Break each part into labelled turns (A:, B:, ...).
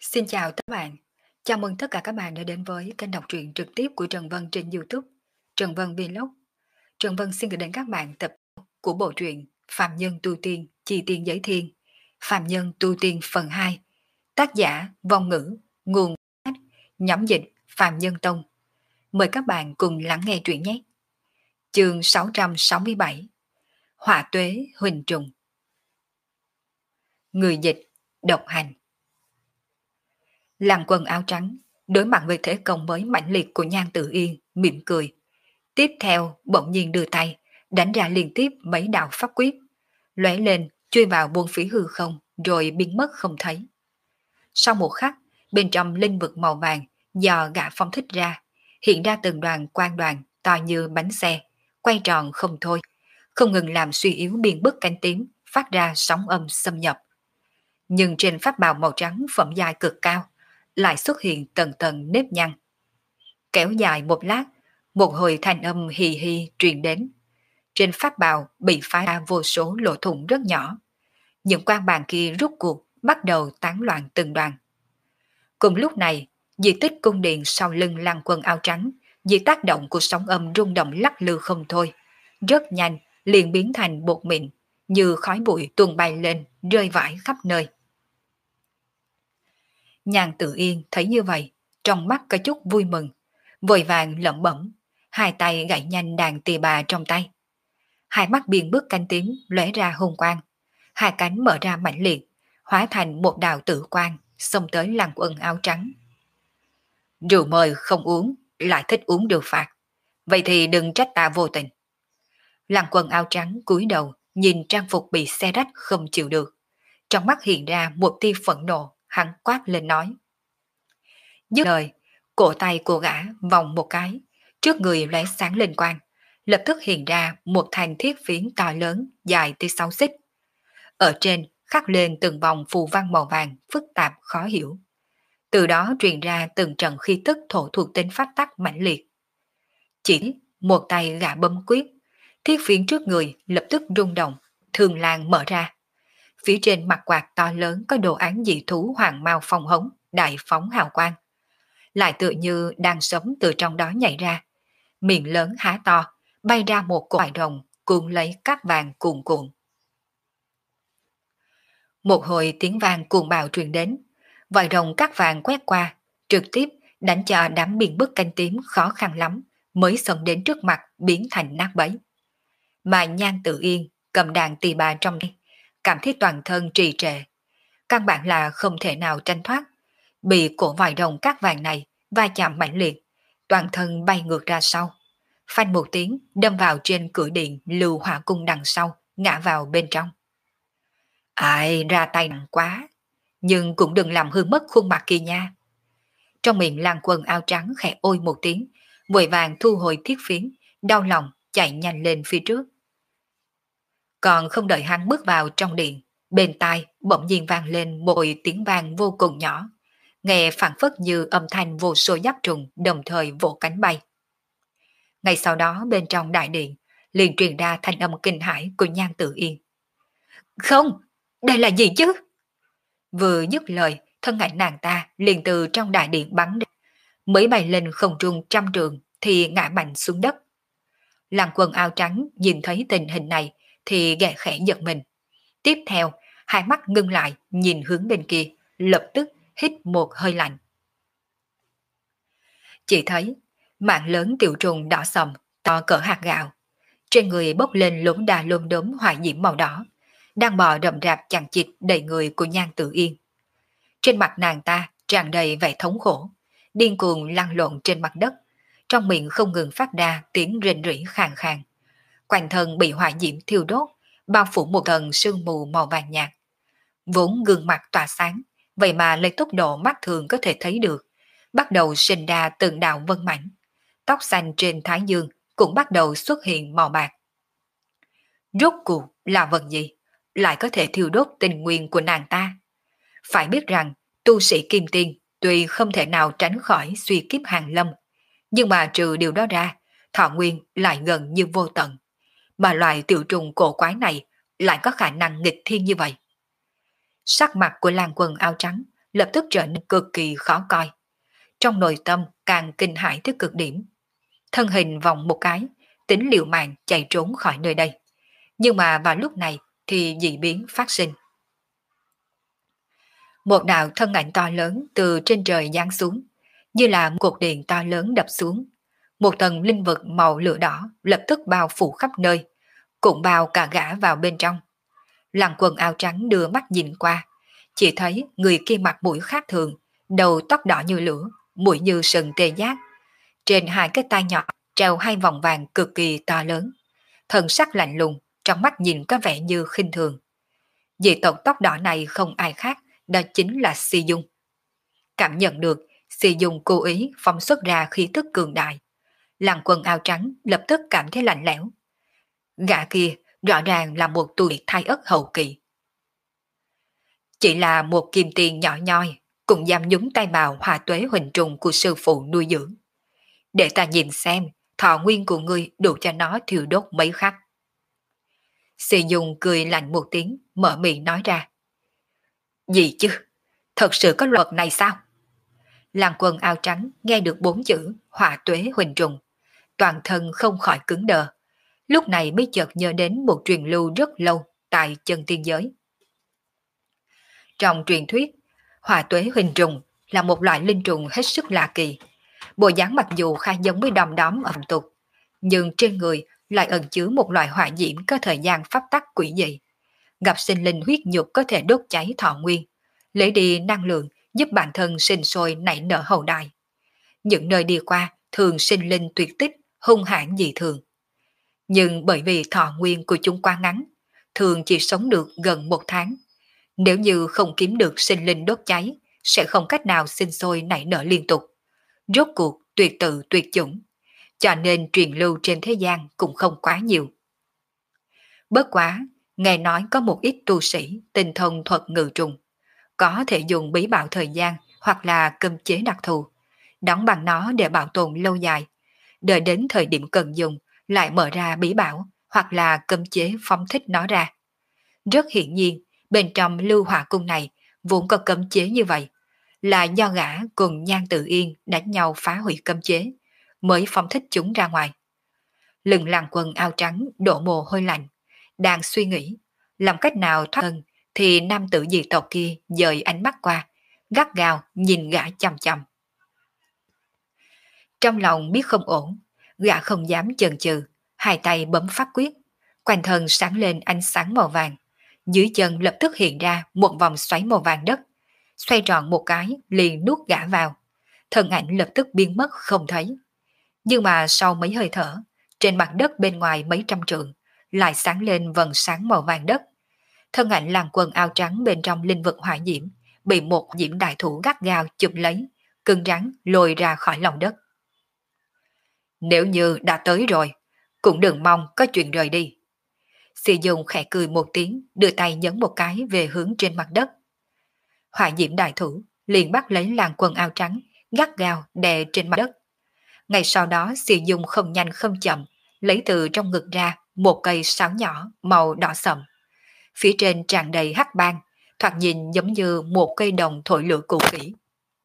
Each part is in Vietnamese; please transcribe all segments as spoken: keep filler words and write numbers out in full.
A: Xin chào các bạn. Chào mừng tất cả các bạn đã đến với kênh đọc truyện trực tiếp của Trần Vân trên YouTube. Trần Vân Vlog. Trần Vân xin gửi đến các bạn tập của bộ truyện Phạm Nhân Tu Tiên, Chi Tiên Giới Thiên, Phạm Nhân Tu Tiên phần hai. Tác giả Vong Ngữ, nguồn phát, nhóm dịch Phạm Nhân Tông. Mời các bạn cùng lắng nghe truyện nhé. Chương sáu trăm sáu mươi bảy. Họa tuế huỳnh trùng. Người dịch độc hành. Làng quần áo trắng, đối mặt với thế công mới mãnh liệt của Nhan Tử Yên, mỉm cười. Tiếp theo, bỗng nhiên đưa tay, đánh ra liên tiếp mấy đạo pháp quyết, lóe lên, chui vào buông phí hư không, rồi biến mất không thấy. Sau một khắc, bên trong linh vực màu vàng, do gã phong thích ra, hiện ra từng đoàn quang đoàn to như bánh xe, quay tròn không thôi, không ngừng làm suy yếu biên bức cánh tím, phát ra sóng âm xâm nhập. Nhưng trên pháp bào màu trắng phẩm giai cực cao, lại xuất hiện tầng tầng nếp nhăn. Kéo dài một lát, một hồi thanh âm hì hì truyền đến. Trên pháp bào bị phá ra vô số lỗ thủng rất nhỏ. Những quan bàn kia rút cuộc bắt đầu tán loạn từng đoàn. Cùng lúc này, di tích cung điện sau lưng lăng quân áo trắng, dưới tác động của sóng âm rung động lắc lư không thôi. Rất nhanh, liền biến thành bột mịn, như khói bụi tuôn bay lên, rơi vãi khắp nơi. Nhan Tự Yên thấy như vậy, trong mắt có chút vui mừng, vội vàng lẩm bẩm, hai tay gảy nhanh đàn tỳ bà trong tay. Hai mắt biên bức cánh tím lóe ra hung quang, hai cánh mở ra mãnh liệt, hóa thành một đạo tử quang, xông tới lăng quân áo trắng. Rượu mời không uống, lại thích uống rượu phạt, vậy thì đừng trách ta vô tình. Lăng quân áo trắng cúi đầu, nhìn trang phục bị xé rách không chịu được, trong mắt hiện ra một tia phẫn nộ, hắn quát lên nói. Dứt lời, cổ tay của gã vòng một cái, trước người lóe sáng lên quang, lập tức hiện ra một thành thiết phiến to lớn dài tới sáu xích. Ở trên khắc lên từng vòng phù văn màu vàng phức tạp khó hiểu. Từ đó truyền ra từng trận khí tức thổ thuộc tính phát tắc mãnh liệt. Chỉ một tay gã bấm quyết, thiết phiến trước người lập tức rung động, thường lan mở ra. Phía trên mặt quạt to lớn có đồ án dị thú hoàng mao phong hống, đại phóng hào quang. Lại tựa như đang sống từ trong đó nhảy ra. Miệng lớn há to, bay ra một cột rồng, cuốn lấy cát vàng cuồn cuộn. Một hồi tiếng vàng cuồng bạo truyền đến, vòi rồng cát vàng quét qua, trực tiếp đánh cho đám biên bức canh tím khó khăn lắm, mới xông đến trước mặt biến thành nát bấy. Mà Nhan Tự Yên cầm đàn tỳ bà trong tay, cảm thấy toàn thân trì trệ. Căn bản là không thể nào tranh thoát, bị cổ vòi rồng cát vàng này va chạm mạnh liệt, toàn thân bay ngược ra sau. Phanh một tiếng đâm vào trên cửa điện lưu hỏa cung đằng sau, ngã vào bên trong. Ai ra tay nặng quá, nhưng cũng đừng làm hư mất khuôn mặt kia nha. Trong miệng Lan Quân áo trắng khẽ ôi một tiếng, vội vàng thu hồi thiết phiến, đau lòng chạy nhanh lên phía trước. Còn không đợi hắn bước vào trong điện, bên tai bỗng nhiên vang lên một tiếng vang vô cùng nhỏ, nghe phảng phất như âm thanh vô số giáp trùng đồng thời vỗ cánh bay. Ngay sau đó bên trong đại điện liền truyền ra thanh âm kinh hãi của Nhan Tự Yên. Không, đây là gì chứ? Vừa dứt lời, thân ảnh nàng ta liền từ trong đại điện bắn đi, mới bay lên không trung trăm trường thì ngã mạnh xuống đất. Lăng Quân áo trắng nhìn thấy tình hình này thì ghẻ khẽ giật mình. Tiếp theo, hai mắt ngưng lại nhìn hướng bên kia, lập tức hít một hơi lạnh. Chỉ thấy mạng lớn tiểu trùng đỏ sầm, to cỡ hạt gạo, trên người bốc lên lốm đà lốm đốm hỏa diễm màu đỏ, đang bò rậm rạp chằng chịt đầy người của Nhan Tự Yên. Trên mặt nàng ta tràn đầy vẻ thống khổ, điên cuồng lăn lộn trên mặt đất, trong miệng không ngừng phát ra tiếng rên rỉ khàn khàn. Quanh thân bị hỏa diễm thiêu đốt, bao phủ một tầng sương mù màu vàng nhạt. Vốn gương mặt tỏa sáng, vậy mà lấy tốc độ mắt thường có thể thấy được, bắt đầu sinh ra từng đạo vân mảnh. Tóc xanh trên thái dương cũng bắt đầu xuất hiện màu bạc. Rốt cuộc là vật gì lại có thể thiêu đốt tình nguyên của nàng ta? Phải biết rằng tu sĩ kim tiên tuy không thể nào tránh khỏi suy kiếp hàng lâm, nhưng mà trừ điều đó ra, thọ nguyên lại gần như vô tận. Mà loài tiểu trùng cổ quái này lại có khả năng nghịch thiên như vậy. Sắc mặt của Lan Quân áo trắng lập tức trở nên cực kỳ khó coi. Trong nội tâm càng kinh hãi tới cực điểm. Thân hình vòng một cái, tính liều mạng chạy trốn khỏi nơi đây. Nhưng mà vào lúc này thì dị biến phát sinh. Một đạo thân ảnh to lớn từ trên trời giáng xuống, như là một cột điện to lớn đập xuống. Một tầng linh vực màu lửa đỏ lập tức bao phủ khắp nơi, cũng bao cả gã vào bên trong. Lăng Quân áo trắng đưa mắt nhìn qua, chỉ thấy người kia mặt mũi khác thường, đầu tóc đỏ như lửa, mũi như sừng tê giác. Trên hai cái tai nhỏ treo hai vòng vàng cực kỳ to lớn, thần sắc lạnh lùng, trong mắt nhìn có vẻ như khinh thường. Dị tộc tóc đỏ này không ai khác, đó chính là Si Dung. Cảm nhận được Si Dung cố ý phóng xuất ra khí tức cường đại, Lăng Quân áo trắng lập tức cảm thấy lạnh lẽo. Gã kia rõ ràng là một tuổi thai ất hậu kỳ. Chỉ là một kim tiền nhỏ nhoi, cũng dám nhúng tay vào hòa tuế huỳnh trùng của sư phụ nuôi dưỡng. Để ta nhìn xem, thọ nguyên của ngươi đủ cho nó thiêu đốt mấy khắc. Si Dung cười lạnh một tiếng, mở miệng nói ra. Gì chứ? Thật sự có luật này sao? Lăng Quân áo trắng nghe được bốn chữ hỏa tuế huỳnh trùng, toàn thân không khỏi cứng đờ. Lúc này mới chợt nhớ đến một truyền lưu rất lâu tại chân tiên giới. Trong truyền thuyết, hỏa tuế huỳnh trùng là một loại linh trùng hết sức lạ kỳ. Bộ dáng mặc dù khá giống với đom đóm ẩm tục, nhưng trên người lại ẩn chứa một loại hỏa diễm có thời gian pháp tắc quỷ dị. Gặp sinh linh huyết nhục có thể đốt cháy thọ nguyên, lấy đi năng lượng giúp bản thân sinh sôi nảy nở hậu đại. Những nơi đi qua thường sinh linh tuyệt tích, hung hãn dị thường. Nhưng bởi vì thọ nguyên của chúng quá ngắn, thường chỉ sống được gần một tháng. Nếu như không kiếm được sinh linh đốt cháy, sẽ không cách nào sinh sôi nảy nở liên tục. Rốt cuộc tuyệt tự tuyệt chủng, cho nên truyền lưu trên thế gian cũng không quá nhiều. Bất quá, nghe nói có một ít tu sĩ tinh thông thuật ngự trùng, có thể dùng bí bảo thời gian hoặc là cấm chế đặc thù, đóng bằng nó để bảo tồn lâu dài, đợi đến thời điểm cần dùng lại mở ra bí bảo hoặc là cấm chế phóng thích nó ra. Rất hiển nhiên, bên trong Lưu Hỏa Cung này vốn có cấm chế như vậy, là do gã cùng Nhan Tự Yên đánh nhau phá hủy cấm chế, mới phóng thích chúng ra ngoài. Lưng Lăng Quân áo trắng đổ mồ hôi lạnh, đang suy nghĩ làm cách nào thoát thân, thì nam tử dị tộc kia dời ánh mắt qua, gắt gao nhìn gã chằm chằm. Trong lòng biết không ổn, gã không dám chần chừ, hai tay bấm phát quyết, quanh thân sáng lên ánh sáng màu vàng, dưới chân lập tức hiện ra một vòng xoáy màu vàng đất, xoay tròn một cái liền nuốt gã vào, thân ảnh lập tức biến mất không thấy. Nhưng mà sau mấy hơi thở, trên mặt đất bên ngoài mấy trăm trượng lại sáng lên vầng sáng màu vàng đất. Thân ảnh Lăng Quân áo trắng bên trong linh vực hỏa diễm bị một diễm đại thủ gắt gao chụp lấy, cứng rắn lôi ra khỏi lòng đất. Nếu như đã tới rồi, cũng đừng mong có chuyện rời đi. Si Dung khẽ cười một tiếng, đưa tay nhấn một cái về hướng trên mặt đất. Hỏa diễm đại thủ liền bắt lấy Lăng Quân áo trắng, gắt gao đè trên mặt đất. Ngay sau đó Si Dung không nhanh không chậm, lấy từ trong ngực ra một cây sáo nhỏ màu đỏ sậm. Phía trên tràn đầy hắc ban, thoạt nhìn giống như một cây đồng thổi lửa cũ kỹ.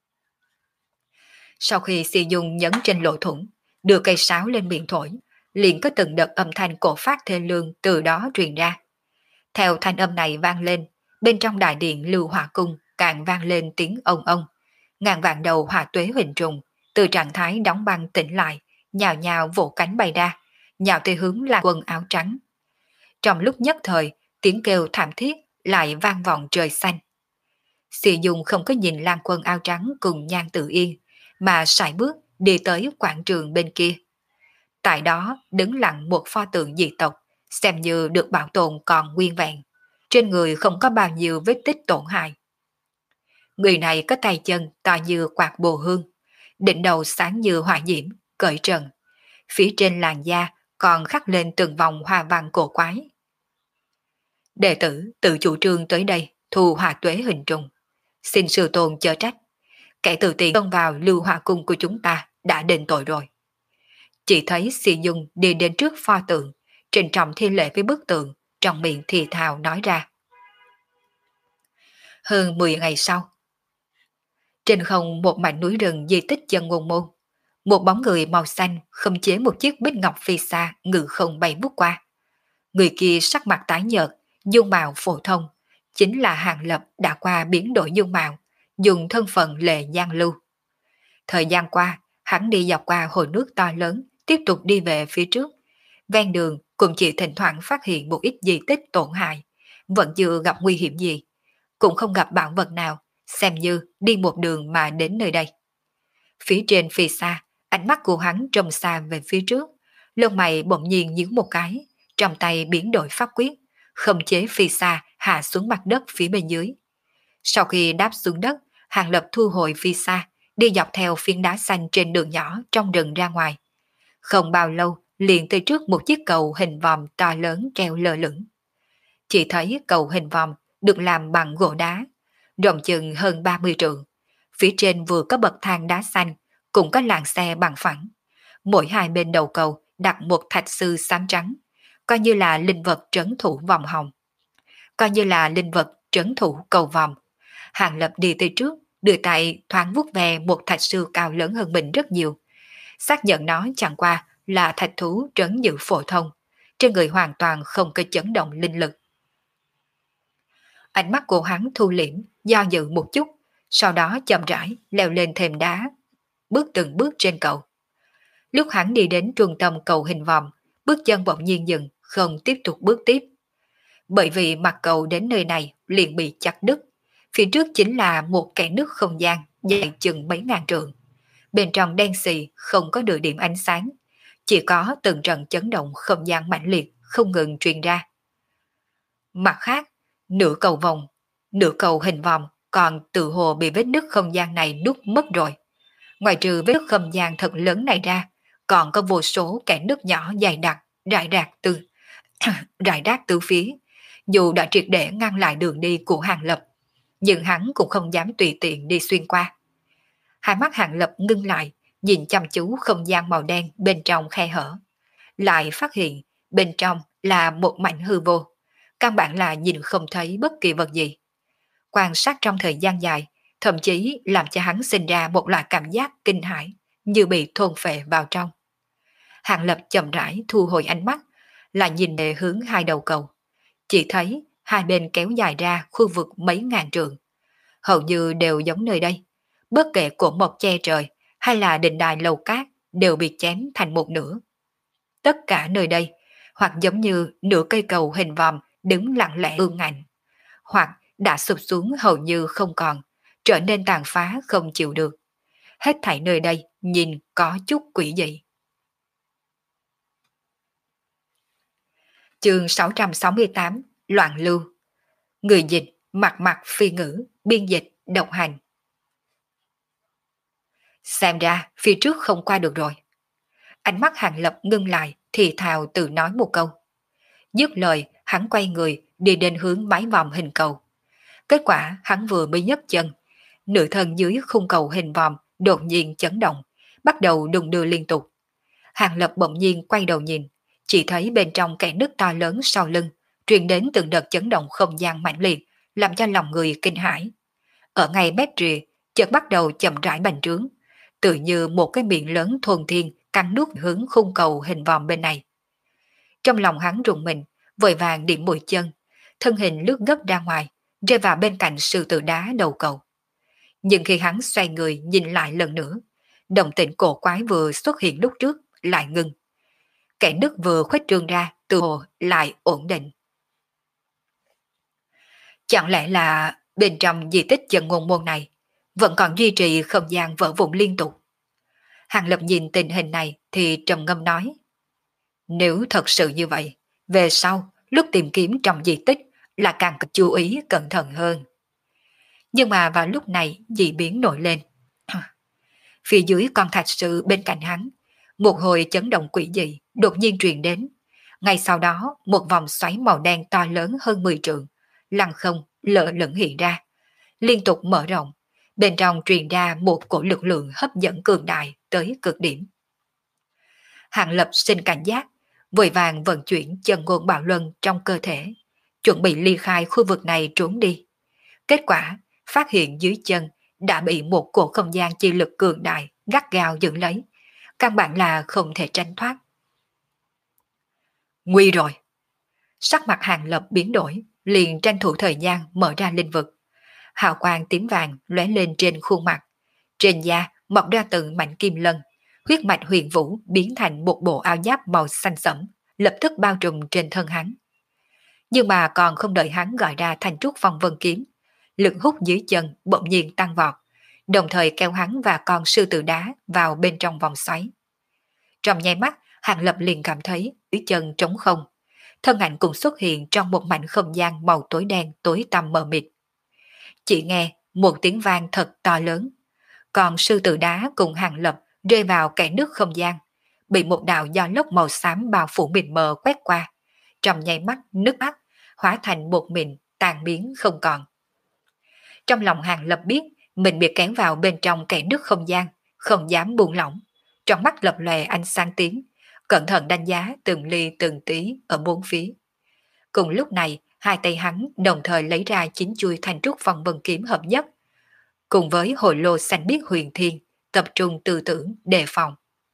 A: Sau khi Si Dung nhấn trên lỗ thủng, đưa cây sáo lên miệng thổi, liền có từng đợt âm thanh cổ phát thê lương từ đó truyền ra. Theo thanh âm này vang lên, bên trong đại điện Lưu Hỏa Cung càng vang lên tiếng ông ông. Ngàn vạn đầu hỏa tuế huỳnh trùng từ trạng thái đóng băng tỉnh lại, nhào nhào vỗ cánh bay ra, nhào tới hướng Lăng Quân áo trắng. Trong lúc nhất thời, tiếng kêu thảm thiết lại vang vọng trời xanh. Si Dung không có nhìn Lăng Quân áo trắng cùng Nhan Tự Yên, mà sải bước đi tới quảng trường bên kia. Tại đó đứng lặng một pho tượng dị tộc, xem như được bảo tồn còn nguyên vẹn. Trên người không có bao nhiêu vết tích tổn hại. Người này có tay chân to như quạt bồ hương, đỉnh đầu sáng như hỏa diễm, cởi trần. Phía trên làn da còn khắc lên từng vòng hoa văn cổ quái. Đệ tử tự chủ trương tới đây thu hỏa tuế hình trùng. Xin sư tôn chớ trách. Kẻ từ tiền xông vào Lưu Hỏa Cung của chúng ta đã đền tội rồi. Chỉ thấy Si Dung đi đến trước pho tượng, trịnh trọng thi lễ với bức tượng, trong miệng thì thào nói ra. Hơn mười ngày sau, Trên không một mảnh núi rừng di tích chân ngôn môn, một bóng người màu xanh khống chế một chiếc bích ngọc phi xa ngự không bay vút qua. Người kia sắc mặt tái nhợt, dung mạo phổ thông, chính là Hàng Lập đã qua biến đổi dung mạo, dùng thân phận lệ giang lưu. Thời gian qua, hắn đi dọc qua hồ nước to lớn, tiếp tục đi về phía trước. Ven đường cũng chỉ thỉnh thoảng phát hiện một ít di tích tổn hại, vẫn chưa gặp nguy hiểm gì, cũng không gặp bảo vật nào, xem như đi một đường mà đến nơi đây. Phía trên phía xa, ánh mắt của hắn trông xa về phía trước, lông mày bỗng nhiên nhíu một cái, trong tay biến đổi pháp quyết, khống chế phi xa hạ xuống mặt đất phía bên dưới. Sau khi đáp xuống đất, Hàng Lập thu hồi phi xa, đi dọc theo phiến đá xanh trên đường nhỏ trong rừng ra ngoài. Không bao lâu, liền tới trước một chiếc cầu hình vòm to lớn treo lơ lửng. Chỉ thấy cầu hình vòm được làm bằng gỗ đá, rộng chừng hơn ba mươi trượng. Phía trên vừa có bậc thang đá xanh, cũng có làn xe bằng phẳng. Mỗi hai bên đầu cầu đặt một thạch sư xám trắng, coi như là linh vật trấn thủ vòng hồng. Coi như là linh vật trấn thủ cầu vòng. Hàng Lập đi tới trước, đưa tay thoáng vuốt về một thạch sư cao lớn hơn mình rất nhiều. Xác nhận nó chẳng qua là thạch thú trấn giữ phổ thông, trên người hoàn toàn không có chấn động linh lực. Ánh mắt của hắn thu liễm, do dự một chút, sau đó chậm rãi leo lên thềm đá, bước từng bước trên cầu. Lúc hắn đi đến trung tâm cầu hình vòm, bước chân bỗng nhiên dừng, không tiếp tục bước tiếp. Bởi vì mặt cầu đến nơi này liền bị chặt đứt, phía trước chính là một kẽ nứt không gian dài chừng mấy ngàn trượng. Bên trong đen xì không có nửa điểm ánh sáng, chỉ có từng trận chấn động không gian mãnh liệt không ngừng truyền ra. Mặt khác, nửa cầu vòng, nửa cầu hình vòm còn tự hồ bị vết nứt không gian này nuốt mất rồi. Ngoài trừ vết nứt không gian thật lớn này ra, còn có vô số kẽ nứt nhỏ dày đặc, rải rạc từ rải rác từ phía. Dù đã triệt để ngăn lại đường đi của Hàng Lập, nhưng hắn cũng không dám tùy tiện đi xuyên qua. Hai mắt Hàng Lập ngưng lại, nhìn chăm chú không gian màu đen bên trong khe hở. Lại phát hiện bên trong là một mảnh hư vô, căn bản là nhìn không thấy bất kỳ vật gì. Quan sát trong thời gian dài, thậm chí làm cho hắn sinh ra một loại cảm giác kinh hãi, như bị thôn phệ vào trong. Hàng Lập chậm rãi thu hồi ánh mắt, lại nhìn về hướng hai đầu cầu. Chỉ thấy hai bên kéo dài ra khu vực mấy ngàn trượng. Hầu như đều giống nơi đây. Bất kể cổ mộc che trời hay là đình đài lầu cát đều bị chém thành một nửa. Tất cả nơi đây hoặc giống như nửa cây cầu hình vòm đứng lặng lẽ ương ngạnh, hoặc đã sụp xuống hầu như không còn, trở nên tàn phá không chịu được. Hết thảy nơi đây nhìn có chút quỷ dị. Chương sáu trăm sáu mươi tám Loạn lưu. Người dịch mặt mặt phi ngữ, biên dịch độc hành. Xem ra phía trước không qua được rồi. Ánh mắt Hàng Lập ngưng lại, thì thào tự nói một câu. Dứt lời, hắn quay người đi đến hướng mái vòm hình cầu. Kết quả hắn vừa mới nhấc chân, nửa thân dưới khung cầu hình vòm đột nhiên chấn động, bắt đầu đung đưa liên tục. Hàng Lập bỗng nhiên quay đầu nhìn, chỉ thấy bên trong kẽ nứt to lớn sau lưng truyền đến từng đợt chấn động không gian mãnh liệt, làm cho lòng người kinh hãi. Ở ngay mép rìa, chợt bắt đầu chậm rãi bành trướng, tự như một cái miệng lớn thuần thiên cắn nuốt hướng khung cầu hình vòm bên này. Trong lòng hắn rùng mình, vội vàng điểm mũi chân, thân hình lướt gấp ra ngoài, rơi vào bên cạnh sư tử đá đầu cầu. Nhưng khi hắn xoay người nhìn lại lần nữa, động tĩnh cổ quái vừa xuất hiện lúc trước lại ngừng. Kẻ nứt vừa khuếch trương ra, từ hồ lại ổn định. Chẳng lẽ là bên trong di tích chân ngôn môn này vẫn còn duy trì không gian vỡ vụn liên tục? Hàng Lập nhìn tình hình này thì trầm ngâm nói. Nếu thật sự như vậy, về sau lúc tìm kiếm trong di tích là càng cần chú ý cẩn thận hơn. Nhưng mà vào lúc này dị biến nổi lên. Phía dưới con thạch sư bên cạnh hắn, một hồi chấn động quỷ dị đột nhiên truyền đến. Ngay sau đó một vòng xoáy màu đen to lớn hơn mười trượng, lăng không lợ lửng hiện ra, liên tục mở rộng. Bên trong truyền ra một cổ lực lượng hấp dẫn cường đại tới cực điểm. Hàng Lập sinh cảnh giác, vội vàng vận chuyển chân ngôn bảo luân trong cơ thể, chuẩn bị ly khai khu vực này trốn đi. Kết quả phát hiện dưới chân đã bị một cổ không gian chi lực cường đại gắt gao giữ lấy, căn bản là không thể tránh thoát. Nguy rồi! Sắc mặt Hàng Lập biến đổi, liền tranh thủ thời gian mở ra linh vực. Hào quang tím vàng lóe lên trên khuôn mặt, trên da mọc ra từng mảnh kim lân, huyết mạch huyền vũ biến thành một bộ áo giáp màu xanh sẫm, lập tức bao trùm trên thân hắn. Nhưng mà còn không đợi hắn gọi ra thanh trúc phong vân kiếm, lực hút dưới chân bỗng nhiên tăng vọt, đồng thời kéo hắn và con sư tử đá vào bên trong vòng xoáy. Trong nháy mắt, Hàng Lập liền cảm thấy dưới chân trống không, thân ảnh cũng xuất hiện trong một mảnh không gian màu tối đen tối tăm mờ mịt. Chỉ nghe một tiếng vang thật to lớn, còn sư tử đá cùng Hàng Lập rơi vào kẽ nước không gian, bị một đạo gió lốc màu xám bao phủ mịt mờ quét qua, trong nháy mắt nước mắt hóa thành một mịn tàn biến không còn. Trong lòng Hàng Lập biết mình bị kéo vào bên trong kẽ nước không gian, không dám buông lỏng, trong mắt lập lòe ánh sáng tím, cẩn thận đánh giá từng ly từng tí ở bốn phía. Cùng lúc này, hai tay hắn đồng thời lấy ra chín chuôi thanh trúc phong vân kiếm hợp nhất, cùng với hồi lô xanh biếc huyền thiên, tập trung tư tưởng đề phòng.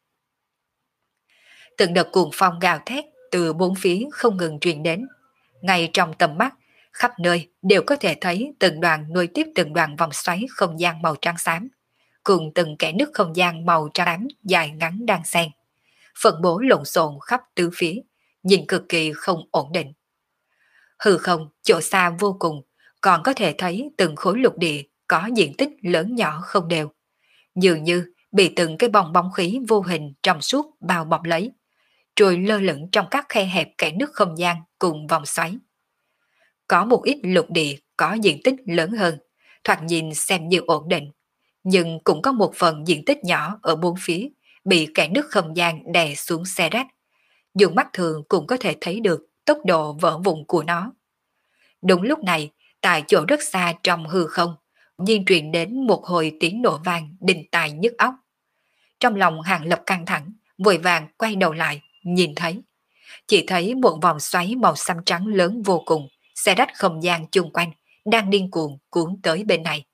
A: Từng đợt cuồng phong gào thét từ bốn phía không ngừng truyền đến, ngay trong tầm mắt, khắp nơi đều có thể thấy từng đoàn nuôi tiếp từng đoàn vòng xoáy không gian màu trắng xám, cùng từng kẽ nước không gian màu trắng ám dài ngắn đang xen, phân bố lộn xộn khắp tứ phía, nhìn cực kỳ không ổn định. Hư không chỗ xa vô cùng, còn có thể thấy từng khối lục địa có diện tích lớn nhỏ không đều, dường như bị từng cái bong bóng khí vô hình trong suốt bao bọc lấy, rồi lơ lửng trong các khe hẹp kẽ nước không gian cùng vòng xoáy. Có một ít lục địa có diện tích lớn hơn, thoạt nhìn xem như ổn định, nhưng cũng có một phần diện tích nhỏ ở bốn phía bị kẽ nước không gian đè xuống xe rách. Dùng mắt thường cũng có thể thấy được tốc độ vỡ vụn của nó. Đúng lúc này, tại chỗ rất xa trong hư không, nhiên truyền đến một hồi tiếng nổ vang đinh tai nhức óc. Trong lòng Hàng Lập căng thẳng, vội vàng quay đầu lại, nhìn thấy. Chỉ thấy một vòng xoáy màu xám trắng lớn vô cùng, xe rách không gian chung quanh, đang điên cuồng cuốn tới bên này.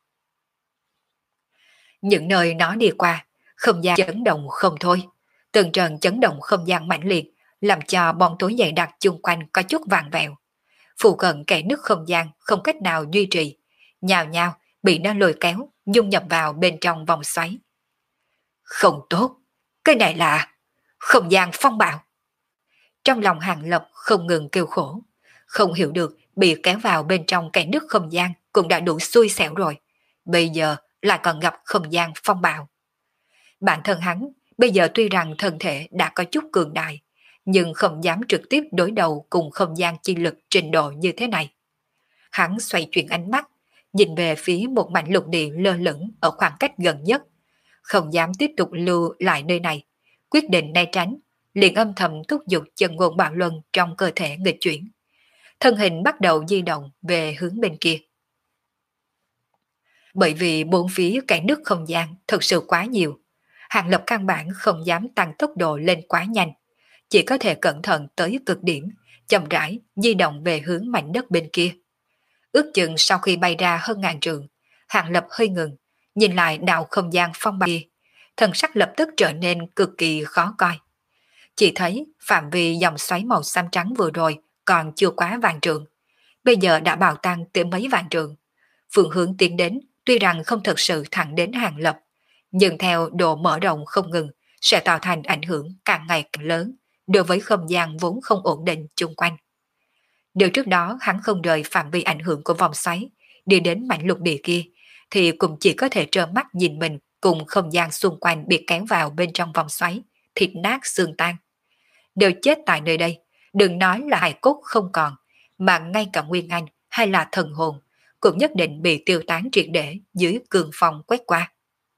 A: Những nơi nó đi qua, không gian chấn động không thôi. Từng trận chấn động không gian mãnh liệt, làm cho bóng tối dày đặc chung quanh có chút vàng vẹo. Phụ cận kẽ nước không gian không cách nào duy trì, nhào nhào bị nó lôi kéo, dung nhập vào bên trong vòng xoáy. Không tốt, cái này là không gian phong bạo. Trong lòng Hàng Lập không ngừng kêu khổ, không hiểu được bị kéo vào bên trong kẽ nước không gian cũng đã đủ xui xẻo rồi, bây giờ lại còn gặp không gian phong bạo. Bản thân hắn bây giờ tuy rằng thân thể đã có chút cường đại, nhưng không dám trực tiếp đối đầu cùng không gian chi lực trình độ như thế này. Hắn xoay chuyển ánh mắt, nhìn về phía một mảnh lục địa lơ lửng ở khoảng cách gần nhất, không dám tiếp tục lưu lại nơi này, quyết định né tránh, liền âm thầm thúc giục chân ngôn bạo luân trong cơ thể nghịch chuyển. Thân hình bắt đầu di động về hướng bên kia. Bởi vì bốn phía cái nước không gian thật sự quá nhiều, Hàng Lập căn bản không dám tăng tốc độ lên quá nhanh, chỉ có thể cẩn thận tới cực điểm, chậm rãi di động về hướng mảnh đất bên kia. Ước chừng sau khi bay ra hơn ngàn trượng, Hàng Lập hơi ngừng, nhìn lại đạo không gian phong bạo kia, thần sắc lập tức trở nên cực kỳ khó coi. Chỉ thấy phạm vi dòng xoáy màu xám trắng vừa rồi còn chưa quá vạn trượng, bây giờ đã bạo tăng tới mấy vạn trượng. Phương hướng tiến đến tuy rằng không thực sự thẳng đến Hàng Lập, nhưng theo độ mở rộng không ngừng sẽ tạo thành ảnh hưởng càng ngày càng lớn đối với không gian vốn không ổn định chung quanh. Điều trước đó hắn không rời phạm vi ảnh hưởng của vòng xoáy, đi đến mảnh lục địa kia, thì cũng chỉ có thể trơ mắt nhìn mình cùng không gian xung quanh bị kéo vào bên trong vòng xoáy, thịt nát xương tan. Đều chết tại nơi đây, đừng nói là hài cốt không còn, mà ngay cả nguyên anh hay là thần hồn cũng nhất định bị tiêu tán triệt để dưới cường phong quét qua.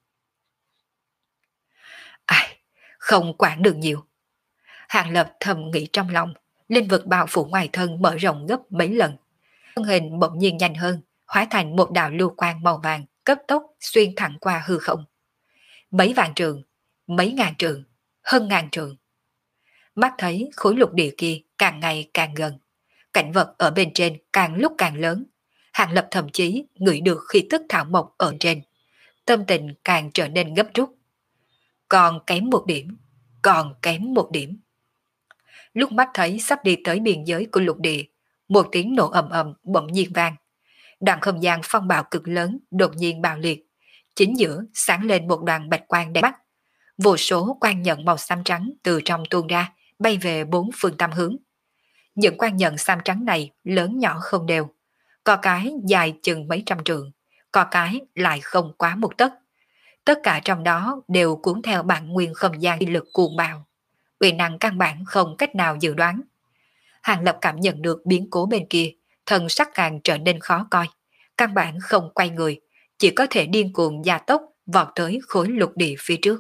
A: Ai, không quản được nhiều. Hàng Lập thầm nghĩ trong lòng, linh vực bao phủ ngoài thân mở rộng gấp mấy lần. Thân hình bỗng nhiên nhanh hơn, hóa thành một đạo lưu quang màu vàng cấp tốc xuyên thẳng qua hư không. Mấy vạn trường, mấy ngàn trường, hơn ngàn trường. Mắt thấy khối lục địa kia càng ngày càng gần, cảnh vật ở bên trên càng lúc càng lớn. Hàng Lập thậm chí ngửi được khí tức thảo mộc ở trên, tâm tình càng trở nên gấp rút. Còn kém một điểm, còn kém một điểm. Lúc mắt thấy sắp đi tới biên giới của lục địa, một tiếng nổ ầm ầm bỗng nhiên vang. Đoạn không gian phong bạo cực lớn đột nhiên bạo liệt, chính giữa sáng lên một đoàn bạch quang đẹp mắt. Vô số quang nhận màu xám trắng từ trong tuôn ra, bay về bốn phương tám hướng. Những quang nhận xám trắng này lớn nhỏ không đều, có cái dài chừng mấy trăm trượng, có cái lại không quá một tấc. Tất cả trong đó đều cuốn theo bản nguyên không gian lực cuồng bạo. Uy năng căn bản không cách nào dự đoán. Hàng Lập cảm nhận được biến cố bên kia, thần sắc càng trở nên khó coi. Căn bản không quay người, chỉ có thể điên cuồng gia tốc vọt tới khối lục địa phía trước.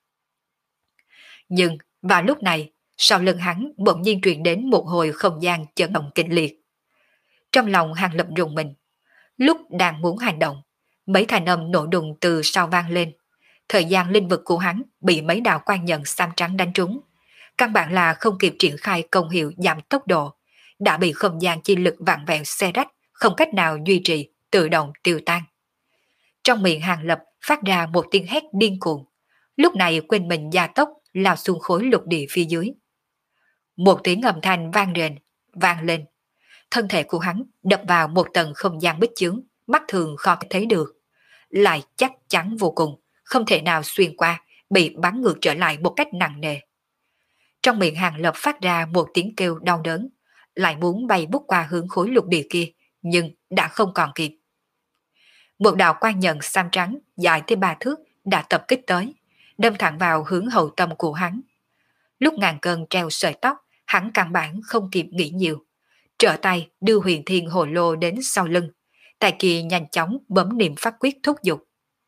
A: Nhưng vào lúc này, sau lưng hắn bỗng nhiên truyền đến một hồi không gian chấn động kịch liệt. Trong lòng Hàng Lập rùng mình, lúc đang muốn hành động, mấy thanh âm nổ đùng từ sau vang lên. Thời gian linh vực của hắn bị mấy đạo quan nhận xám trắng đánh trúng. Căn bản là không kịp triển khai công hiệu giảm tốc độ, đã bị không gian chi lực vạn vẹo xe rách, không cách nào duy trì, tự động tiêu tan. Trong miệng Hàng Lập phát ra một tiếng hét điên cuồng, lúc này quên mình gia tốc lao xuống khối lục địa phía dưới. Một tiếng âm thanh vang rền, vang lên. Thân thể của hắn đập vào một tầng không gian bích chướng, mắt thường khó thấy được. Lại chắc chắn vô cùng, không thể nào xuyên qua, bị bắn ngược trở lại một cách nặng nề. Trong miệng Hàng Lập phát ra một tiếng kêu đau đớn, lại muốn bay bút qua hướng khối lục địa kia, nhưng đã không còn kịp. Một đạo quang nhận xám trắng dài tới ba thước đã tập kích tới, đâm thẳng vào hướng hậu tâm của hắn. Lúc ngàn cân treo sợi tóc, hắn căn bản không kịp nghĩ nhiều, trở tay đưa huyền thiên hồ lô đến sau lưng, tay kia nhanh chóng bấm niệm pháp quyết thúc giục.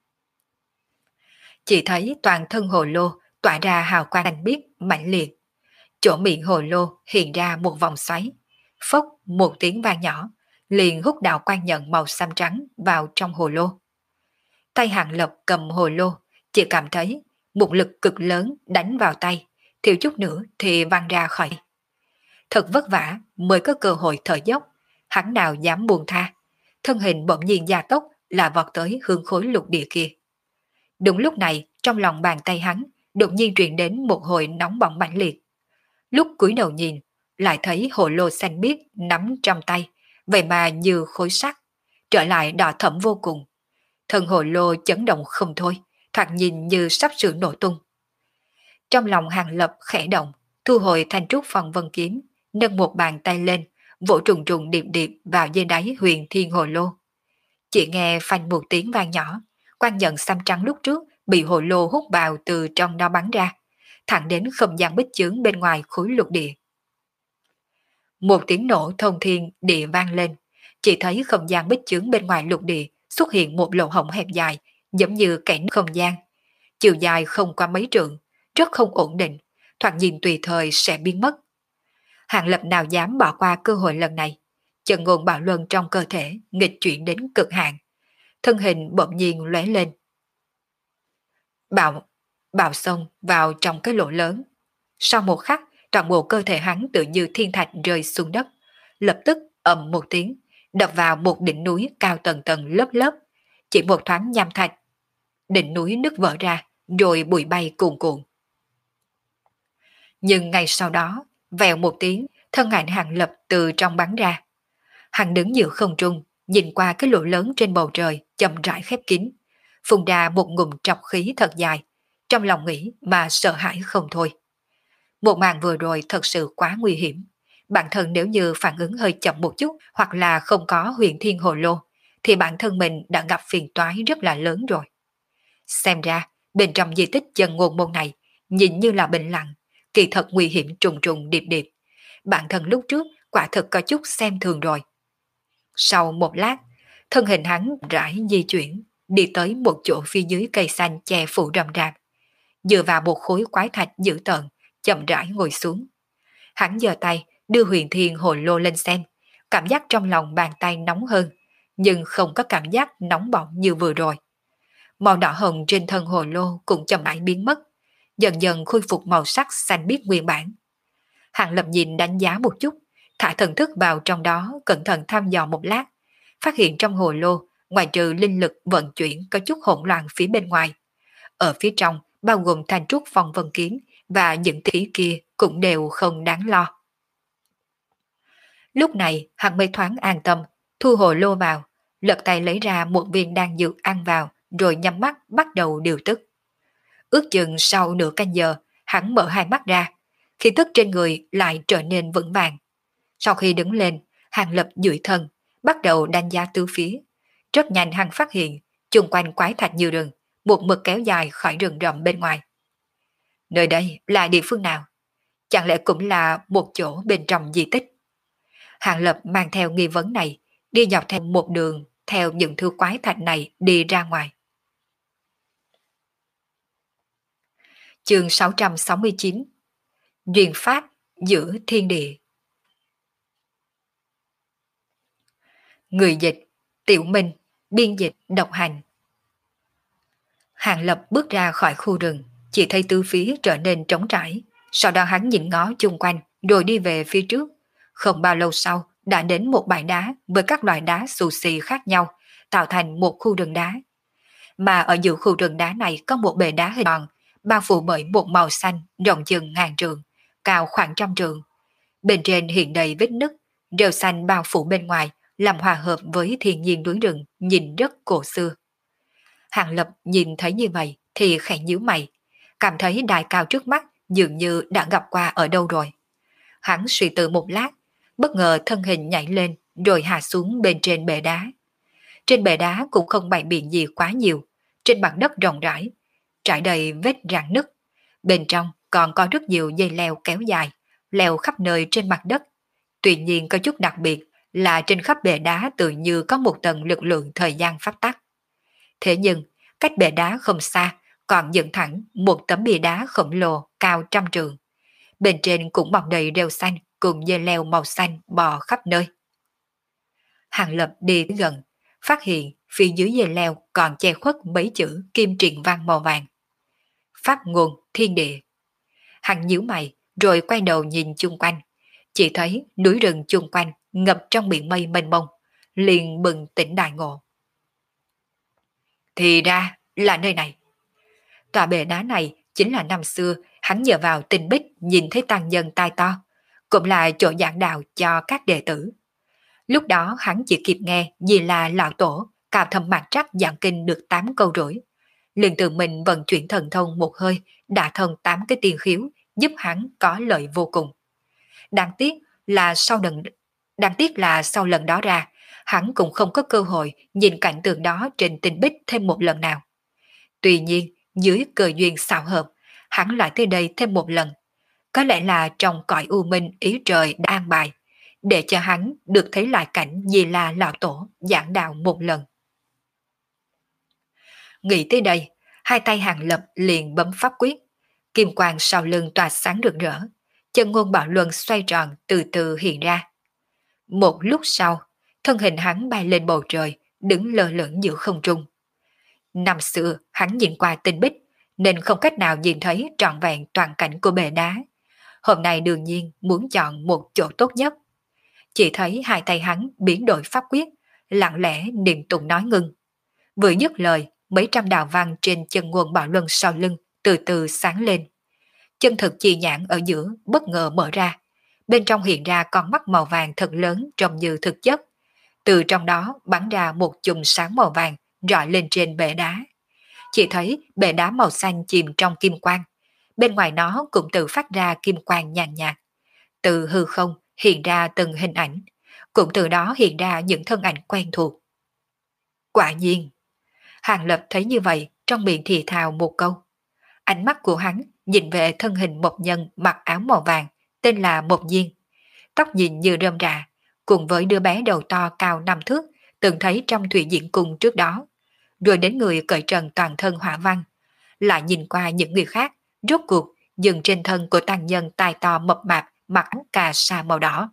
A: Chỉ thấy toàn thân hồ lô tỏa ra hào quang xanh biếc mãnh liệt, chỗ miệng hồ lô hiện ra một vòng xoáy, phốc một tiếng vang nhỏ, liền hút đạo quang nhận màu xám trắng vào trong hồ lô. Tay Hàng Lập cầm hồ lô, chỉ cảm thấy một lực cực lớn đánh vào tay, thiếu chút nữa thì văng ra khỏi. Thật vất vả mới có cơ hội thở dốc, hắn nào dám buông tha, thân hình bỗng nhiên gia tốc là vọt tới hướng khối lục địa kia. Đúng lúc này, trong lòng bàn tay hắn đột nhiên truyền đến một hồi nóng bỏng mãnh liệt. Lúc cúi đầu nhìn, lại thấy hồ lô xanh biếc nắm trong tay, vậy mà như khối sắt, trở lại đỏ thẫm vô cùng. Thân hồ lô chấn động không thôi, thoạt nhìn như sắp sửa nổ tung. Trong lòng Hàng Lập khẽ động, thu hồi thanh trúc phong vân kiếm, nâng một bàn tay lên, vỗ trùng trùng điệp điệp vào dưới đáy huyền thiên hồ lô. Chỉ nghe phanh một tiếng vang nhỏ, quang nhận xám trắng lúc trước bị hồ lô hút vào từ trong đó bắn ra, thẳng đến không gian bích chướng bên ngoài khối lục địa. Một tiếng nổ thông thiên địa vang lên, chỉ thấy không gian bích chướng bên ngoài lục địa xuất hiện một lỗ hổng hẹp dài, giống như kẽ không gian. Chiều dài không qua mấy trượng, rất không ổn định, thoạt nhìn tùy thời sẽ biến mất. Hàng Lập nào dám bỏ qua cơ hội lần này, chân ngôn bạo luân trong cơ thể nghịch chuyển đến cực hạn, thân hình bỗng nhiên lóe lên. Bạo, bạo xông vào trong cái lỗ lớn. Sau một khắc, toàn bộ cơ thể hắn tự như thiên thạch rơi xuống đất, lập tức ầm một tiếng, đập vào một đỉnh núi cao tầng tầng lớp lớp, chỉ một thoáng nham thạch. Đỉnh núi nứt vỡ ra, rồi bụi bay cuồn cuộn. Nhưng ngay sau đó, vèo một tiếng, thân ảnh Hàng Lập từ trong bắn ra. Hắn đứng giữa không trung, nhìn qua cái lỗ lớn trên bầu trời chậm rãi khép kín, phun ra một ngụm trọc khí thật dài, trong lòng nghĩ mà sợ hãi không thôi. Một màn vừa rồi thật sự quá nguy hiểm. Bản thân nếu như phản ứng hơi chậm một chút hoặc là không có huyền thiên hồ lô, thì bản thân mình đã gặp phiền toái rất là lớn rồi. Xem ra, bên trong di tích chân ngôn môn này, nhìn như là bình lặng, kỳ thật nguy hiểm trùng trùng điệp điệp. Bản thân lúc trước quả thật có chút xem thường rồi. Sau một lát, thân hình hắn rãi di chuyển, đi tới một chỗ phía dưới cây xanh che phủ rậm rạp, dựa vào một khối quái thạch dữ tợn, chậm rãi ngồi xuống. Hắn giơ tay đưa huyền thiên hồ lô lên xem, cảm giác trong lòng bàn tay nóng hơn, nhưng không có cảm giác nóng bỏng như vừa rồi. Màu đỏ hồng trên thân hồ lô cũng chậm rãi biến mất, dần dần khôi phục màu sắc xanh biếc nguyên bản. Hàng Lập nhìn đánh giá một chút, thả thần thức vào trong đó cẩn thận thăm dò một lát, phát hiện trong hồ lô, ngoài trừ linh lực vận chuyển có chút hỗn loạn phía bên ngoài. Ở phía trong, bao gồm thanh trúc phong vân kiếm và những thứ kia cũng đều không đáng lo. Lúc này, hắn mới thoáng an tâm, thu hồ lô vào, lật tay lấy ra một viên đan dược ăn vào, rồi nhắm mắt bắt đầu điều tức. Ước chừng sau nửa canh giờ, hắn mở hai mắt ra, khí tức trên người lại trở nên vững vàng. Sau khi đứng lên, Hàng Lập duỗi thân, bắt đầu đánh giá tứ phía. Rất nhanh hắn phát hiện, chung quanh quái thạch như rừng, một mực kéo dài khỏi rừng rậm bên ngoài. Nơi đây là địa phương nào? Chẳng lẽ cũng là một chỗ bên trong di tích? Hàng Lập mang theo nghi vấn này, đi dọc theo một đường theo những thứ quái thạch này đi ra ngoài. Chương sáu trăm sáu mươi chín. Duyên pháp giữa thiên địa. Người dịch: Tiểu Minh, biên dịch: Độc Hành. Hàng Lập bước ra khỏi khu rừng, chỉ thấy tứ phía trở nên trống trải, sau đó hắn nhìn ngó chung quanh, rồi đi về phía trước. Không bao lâu sau, đã đến một bãi đá với các loại đá xù xì khác nhau, tạo thành một khu rừng đá. Mà ở giữa khu rừng đá này có một bệ đá hình tròn, bao phủ bởi một màu xanh rộng chừng ngàn trượng, cao khoảng trăm trượng. Bên trên hiện đầy vết nứt, rêu xanh bao phủ bên ngoài, làm hòa hợp với thiên nhiên núi rừng, nhìn rất cổ xưa. Hàng Lập nhìn thấy như vậy thì khẽ nhíu mày, cảm thấy đài cao trước mắt dường như đã gặp qua ở đâu rồi. Hắn suy tư một lát, bất ngờ thân hình nhảy lên rồi hạ xuống bên trên bệ đá. Trên bệ đá cũng không bày biện gì quá nhiều, trên mặt đất rộng rãi, trải đầy vết rạn nứt. Bên trong còn có rất nhiều dây leo kéo dài, leo khắp nơi trên mặt đất. Tuy nhiên có chút đặc biệt là trên khắp bệ đá tự như có một tầng lực lượng thời gian pháp tắc. Thế nhưng, cách bệ đá không xa, còn dựng thẳng một tấm bia đá khổng lồ cao trăm trượng. Bên trên cũng mọc đầy rêu xanh cùng dây leo màu xanh bò khắp nơi. Hàng Lập đi tới gần, phát hiện phía dưới dây leo còn che khuất mấy chữ kim triện văn màu vàng. Pháp nguồn thiên địa. Hắn nhíu mày rồi quay đầu nhìn chung quanh, chỉ thấy núi rừng chung quanh ngập trong biển mây mênh mông, liền bừng tỉnh đại ngộ. Thì ra là nơi này. Tòa bệ đá này chính là năm xưa hắn nhờ vào tinh bích nhìn thấy tăng nhân tai to, cũng là chỗ giảng đạo cho các đệ tử. Lúc đó hắn chỉ kịp nghe vì là lão tổ cao thâm mạc trắc giảng kinh được tám câu rưỡi, liền tự mình vận chuyển thần thông một hơi đã thông tám cái tiên khiếu, giúp hắn có lợi vô cùng. Đáng tiếc là sau lần đáng tiếc là sau lần đó ra, hắn cũng không có cơ hội nhìn cảnh tượng đó trên tinh bích thêm một lần nào. Tuy nhiên, dưới cơ duyên xảo hợp, hắn lại tới đây thêm một lần. Có lẽ là trong cõi u minh ý trời đã an bài, để cho hắn được thấy lại cảnh Di La lão tổ giảng đạo một lần. Nghĩ tới đây, hai tay Hàng Lập liền bấm pháp quyết, kim quang sau lưng tỏa sáng rực rỡ, chân ngôn bảo luân xoay tròn từ từ hiện ra. Một lúc sau, thân hình hắn bay lên bầu trời, đứng lơ lửng giữa không trung. Năm xưa hắn nhìn qua tinh bích nên không cách nào nhìn thấy trọn vẹn toàn cảnh của bệ đá. Hôm nay đương nhiên muốn chọn một chỗ tốt nhất. Chỉ thấy hai tay hắn biến đổi pháp quyết, lặng lẽ niệm tụng nói ngưng. Vừa dứt lời, mấy trăm đạo văn trên chân nguồn bảo luân sau lưng từ từ sáng lên. Chân thực chi nhãn ở giữa bất ngờ mở ra, bên trong hiện ra con mắt màu vàng thật lớn trông như thực chất. Từ trong đó bắn ra một chùm sáng màu vàng rọi lên trên bệ đá. Chỉ thấy bệ đá màu xanh chìm trong kim quang, bên ngoài nó cũng tự phát ra kim quang nhàn nhạt. Từ hư không hiện ra từng hình ảnh, cũng từ đó hiện ra những thân ảnh quen thuộc. Quả nhiên, Hàng Lập thấy như vậy trong miệng thì thào một câu. Ánh mắt của hắn nhìn về thân hình một nhân mặc áo màu vàng, tên là Mộc Diên. Tóc nhìn như rơm rạ, cùng với đứa bé đầu to cao năm thước, từng thấy trong thủy diễn cung trước đó. Rồi đến người cởi trần toàn thân hỏa văn, lại nhìn qua những người khác, rốt cuộc dừng trên thân của tăng nhân tai to mập mạp mặc áo cà sa màu đỏ.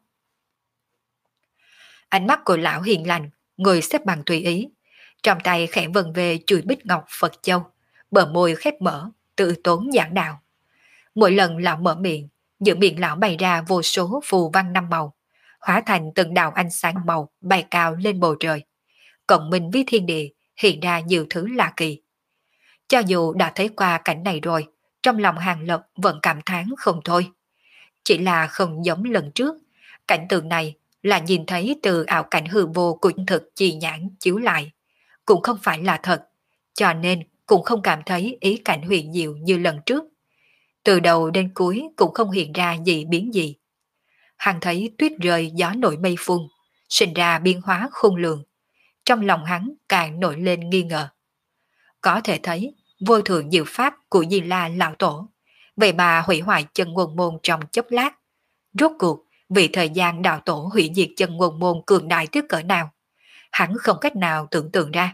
A: Ánh mắt của lão hiền lành, ngồi xếp bằng tùy ý, trong tay khẽ vần về chùi bích ngọc Phật châu, bờ môi khép mở, tự tốn giảng đạo. Mỗi lần lão mở miệng, giữa miệng lão bày ra vô số phù văn năm màu, hóa thành từng đạo ánh sáng màu bay cao lên bầu trời, cộng minh với thiên địa, hiện ra nhiều thứ lạ kỳ. Cho dù đã thấy qua cảnh này rồi, trong lòng Hàng Lập vẫn cảm thán không thôi. Chỉ là không giống lần trước, cảnh tượng này là nhìn thấy từ ảo cảnh hư vô của thực chi nhãn chiếu lại, cũng không phải là thật, cho nên cũng không cảm thấy ý cảnh huyền diệu như lần trước. Từ đầu đến cuối cũng không hiện ra gì biến gì. Hắn thấy tuyết rơi gió nổi mây phun, sinh ra biến hóa khôn lường. Trong lòng hắn càng nổi lên nghi ngờ. Có thể thấy vô thượng diệu pháp của Di La Lão Tổ, vậy mà hủy hoại chân nguồn môn trong chốc lát. Rốt cuộc, vì thời gian đạo tổ hủy diệt chân nguồn môn cường đại tới cỡ nào, hắn không cách nào tưởng tượng ra.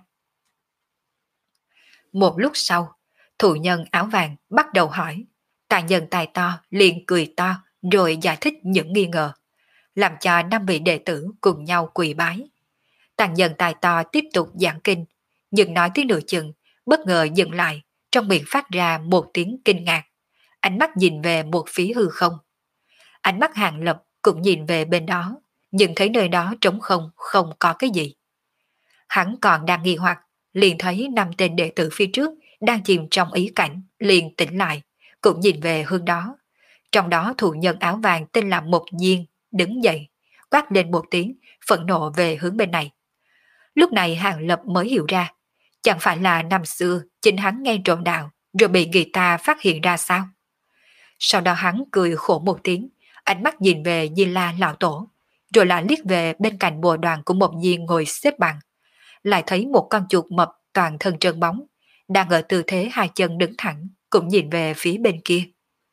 A: Một lúc sau, thủ nhân áo vàng bắt đầu hỏi, tàn nhân tài to liền cười to rồi giải thích những nghi ngờ, làm cho năm vị đệ tử cùng nhau quỳ bái. Tàn nhân tài to tiếp tục giảng kinh, nhưng nói tới nửa chừng, bất ngờ dừng lại, trong miệng phát ra một tiếng kinh ngạc, ánh mắt nhìn về một phía hư không. Ánh mắt Hàng Lập cũng nhìn về bên đó, nhưng thấy nơi đó trống không, không có cái gì. Hắn còn đang nghi hoặc, liền thấy năm tên đệ tử phía trước đang chìm trong ý cảnh, liền tỉnh lại, cũng nhìn về hướng đó. Trong đó thủ nhân áo vàng tên là Mộc Diên đứng dậy, quát lên một tiếng, phẫn nộ về hướng bên này. Lúc này Hàng Lập mới hiểu ra, chẳng phải là năm xưa chính hắn nghe trộm đạo rồi bị người ta phát hiện ra sao? Sau đó hắn cười khổ một tiếng, ánh mắt nhìn về Di La Lão Tổ, rồi lại liếc về bên cạnh bồ đoàn của Mộc Diên ngồi xếp bằng, lại thấy một con chuột mập toàn thân trơn bóng, đang ở tư thế hai chân đứng thẳng, cũng nhìn về phía bên kia.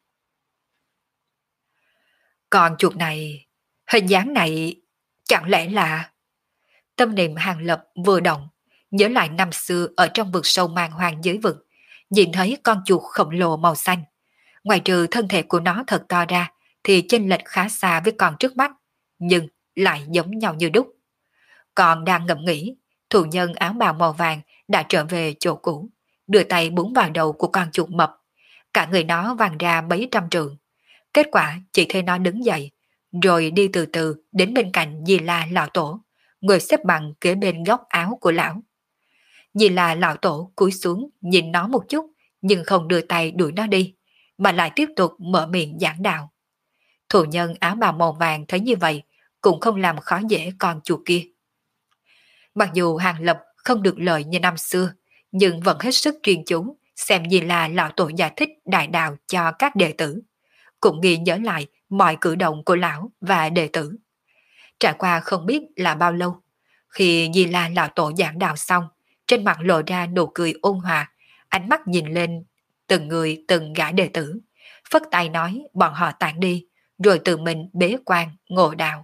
A: Con chuột này, hình dáng này, chẳng lẽ là... Tâm niệm Hàng Lập vừa động, nhớ lại năm xưa ở trong vực sâu mang hoàng giới vực, nhìn thấy con chuột khổng lồ màu xanh. Ngoài trừ thân thể của nó thật to ra, thì chênh lệch khá xa với con trước mắt, nhưng lại giống nhau như đúc. Còn đang ngẫm nghĩ, thủ nhân áo bào màu vàng đã trở về chỗ cũ, đưa tay búng vào đầu của con chuột mập. Cả người nó vàng ra mấy trăm trượng. Kết quả chỉ thấy nó đứng dậy, rồi đi từ từ đến bên cạnh Di La Lão Tổ, ngồi xếp bằng kế bên góc áo của lão. Di La Lão Tổ cúi xuống nhìn nó một chút, nhưng không đưa tay đuổi nó đi, mà lại tiếp tục mở miệng giảng đạo. Thủ nhân áo bào màu vàng thấy như vậy, cũng không làm khó dễ con chuột kia. Mặc dù Hàng Lập không được lời như năm xưa, nhưng vẫn hết sức chuyên chú xem Di La Lão Tổ giải thích đại đạo cho các đệ tử, cũng ghi nhớ lại mọi cử động của lão và đệ tử. Trải qua không biết là bao lâu, khi Di La Lão Tổ giảng đạo xong, trên mặt lộ ra nụ cười ôn hòa, ánh mắt nhìn lên từng người từng gã đệ tử, phất tay nói bọn họ tản đi, rồi tự mình bế quan ngộ đạo.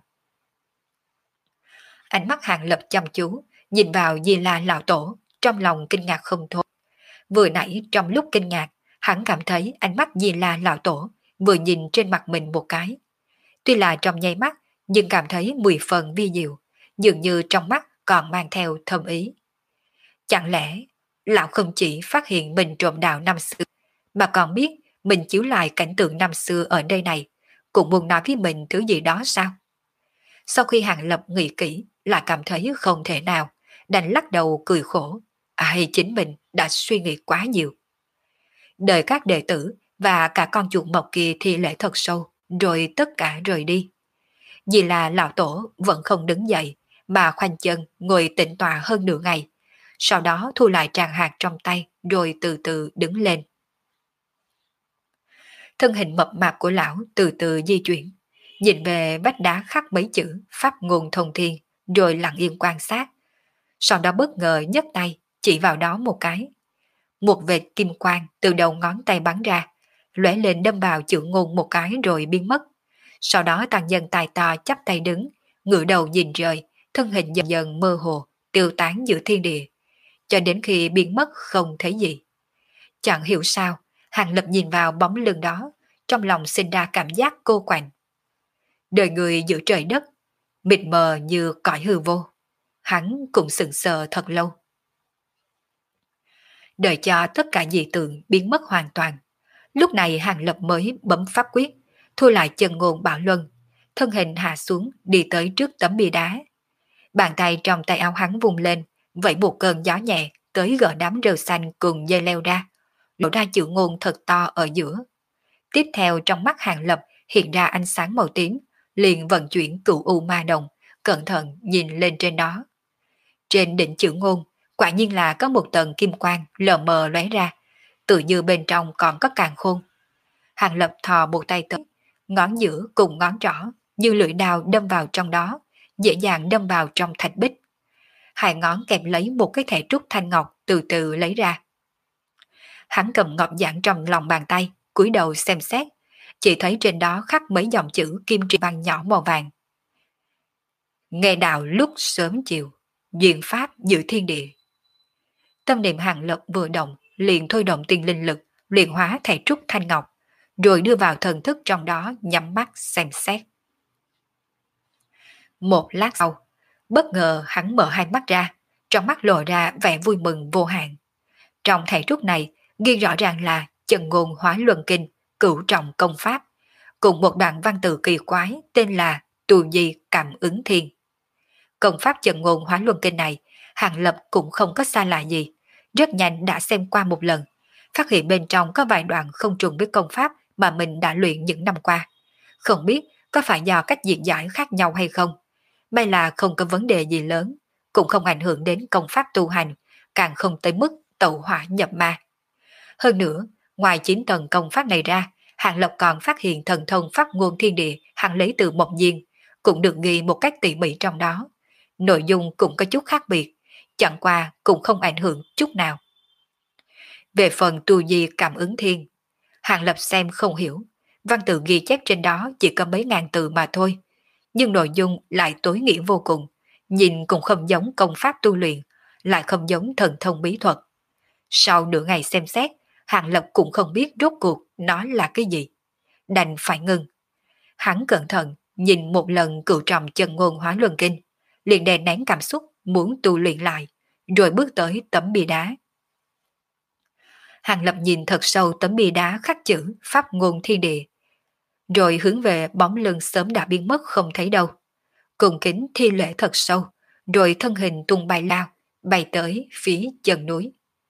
A: Ánh mắt Hàng Lập chăm chú, nhìn vào Di La Lão Tổ, trong lòng kinh ngạc không thôi. Vừa nãy trong lúc kinh ngạc, hắn cảm thấy ánh mắt Di La Lão Tổ vừa nhìn trên mặt mình một cái. Tuy là trong nháy mắt, nhưng cảm thấy mười phần vi diệu, dường như trong mắt còn mang theo thâm ý. Chẳng lẽ, lão không chỉ phát hiện mình trộm đạo năm xưa, mà còn biết mình chiếu lại cảnh tượng năm xưa ở đây này, cũng muốn nói với mình thứ gì đó sao? Sau khi Hàng Lập nghĩ kỹ, lại cảm thấy không thể nào, đành lắc đầu cười khổ. Ai chính mình đã suy nghĩ quá nhiều. Đợi các đệ tử và cả con chuột mộc kia thi lễ thật sâu, rồi tất cả rời đi. Vì là Lão Tổ vẫn không đứng dậy, mà khoanh chân ngồi tĩnh tọa hơn nửa ngày. Sau đó thu lại tràng hạt trong tay, rồi từ từ đứng lên. Thân hình mập mạp của lão từ từ di chuyển, nhìn về vách đá khắc mấy chữ pháp ngôn thông thiên, rồi lặng yên quan sát. Sau đó bất ngờ nhấc tay chỉ vào đó một cái. Một vệt kim quang từ đầu ngón tay bắn ra, lóe lên đâm vào chữ ngôn một cái rồi biến mất. Sau đó tăng nhân tài to chắp tay đứng, ngửa đầu nhìn rời, thân hình dần dần mơ hồ, tiêu tán giữa thiên địa, cho đến khi biến mất không thấy gì. Chẳng hiểu sao, Hàng Lập nhìn vào bóng lưng đó, trong lòng sinh ra cảm giác cô quạnh. Đời người giữa trời đất, mịt mờ như cõi hư vô. Hắn cũng sững sờ thật lâu. Đợi cho tất cả dị tượng biến mất hoàn toàn, lúc này Hàng Lập mới bấm pháp quyết, thu lại chân ngôn bảo luân, thân hình hạ xuống đi tới trước tấm bia đá. Bàn tay trong tay áo hắn vùng lên, vậy một cơn gió nhẹ tới gỡ đám rêu xanh cùng dây leo ra, lộ ra chữ ngôn thật to ở giữa. Tiếp theo trong mắt Hàng Lập hiện ra ánh sáng màu tím, liền vận chuyển cửu u ma đồng, cẩn thận nhìn lên trên đó. Trên đỉnh chữ ngôn, quả nhiên là có một tầng kim quang lờ mờ lóe ra, tự như bên trong còn có càn khôn. Hàng Lập thò một tay tới, ngón giữa cùng ngón trỏ như lưỡi đao đâm vào trong đó, dễ dàng đâm vào trong thạch bích. Hai ngón kèm lấy một cái thẻ trúc thanh ngọc từ từ lấy ra. Hắn cầm ngọc giản trong lòng bàn tay, cúi đầu xem xét, chỉ thấy trên đó khắc mấy dòng chữ kim tri văn nhỏ màu vàng. Nghe đạo lúc sớm chiều, duyên pháp giữ thiên địa. Tâm niệm Hàng Lập vừa động, liền thôi động tiên linh lực, luyện hóa thẻ trúc thanh ngọc, rồi đưa vào thần thức trong đó nhắm mắt xem xét. Một lát sau, bất ngờ hắn mở hai mắt ra, trong mắt lộ ra vẻ vui mừng vô hạn. Trong thẻ trúc này ghi rõ ràng là Chân Ngôn Hóa Luân Kinh, cửu trọng công pháp, cùng một đoạn văn tự kỳ quái tên là Tù Di Cảm Ứng Thiên. Công pháp Chân Ngôn Hóa Luân Kinh này, Hàng Lập cũng không có xa lạ gì, rất nhanh đã xem qua một lần, phát hiện bên trong có vài đoạn không trùng với công pháp mà mình đã luyện những năm qua. Không biết có phải do cách diễn giải khác nhau hay không, may là không có vấn đề gì lớn, cũng không ảnh hưởng đến công pháp tu hành, càng không tới mức tẩu hỏa nhập ma. Hơn nữa, ngoài chín tầng công pháp này ra, Hàng Lập còn phát hiện thần thông pháp ngôn thiên địa hắn lấy từ Mộc Diên, cũng được ghi một cách tỉ mỉ trong đó. Nội dung cũng có chút khác biệt, chẳng qua cũng không ảnh hưởng chút nào. Về phần tu di cảm ứng thiên, Hàng Lập xem không hiểu, văn tự ghi chép trên đó chỉ có mấy ngàn từ mà thôi, nhưng nội dung lại tối nghĩa vô cùng, nhìn cũng không giống công pháp tu luyện, lại không giống thần thông bí thuật. Sau nửa ngày xem xét, Hàng Lập cũng không biết rốt cuộc nó là cái gì, đành phải ngừng. Hắn cẩn thận nhìn một lần cửu trọng Chân Ngôn Hóa Luân Kinh, liền đè nén cảm xúc muốn tu luyện lại, rồi bước tới tấm bia đá. Hàng Lập nhìn thật sâu tấm bia đá khắc chữ pháp ngôn thiên địa, rồi hướng về bóng lưng sớm đã biến mất không thấy đâu. Cùng kính thi lễ thật sâu, rồi thân hình tung bay lao, bay tới phía chân núi.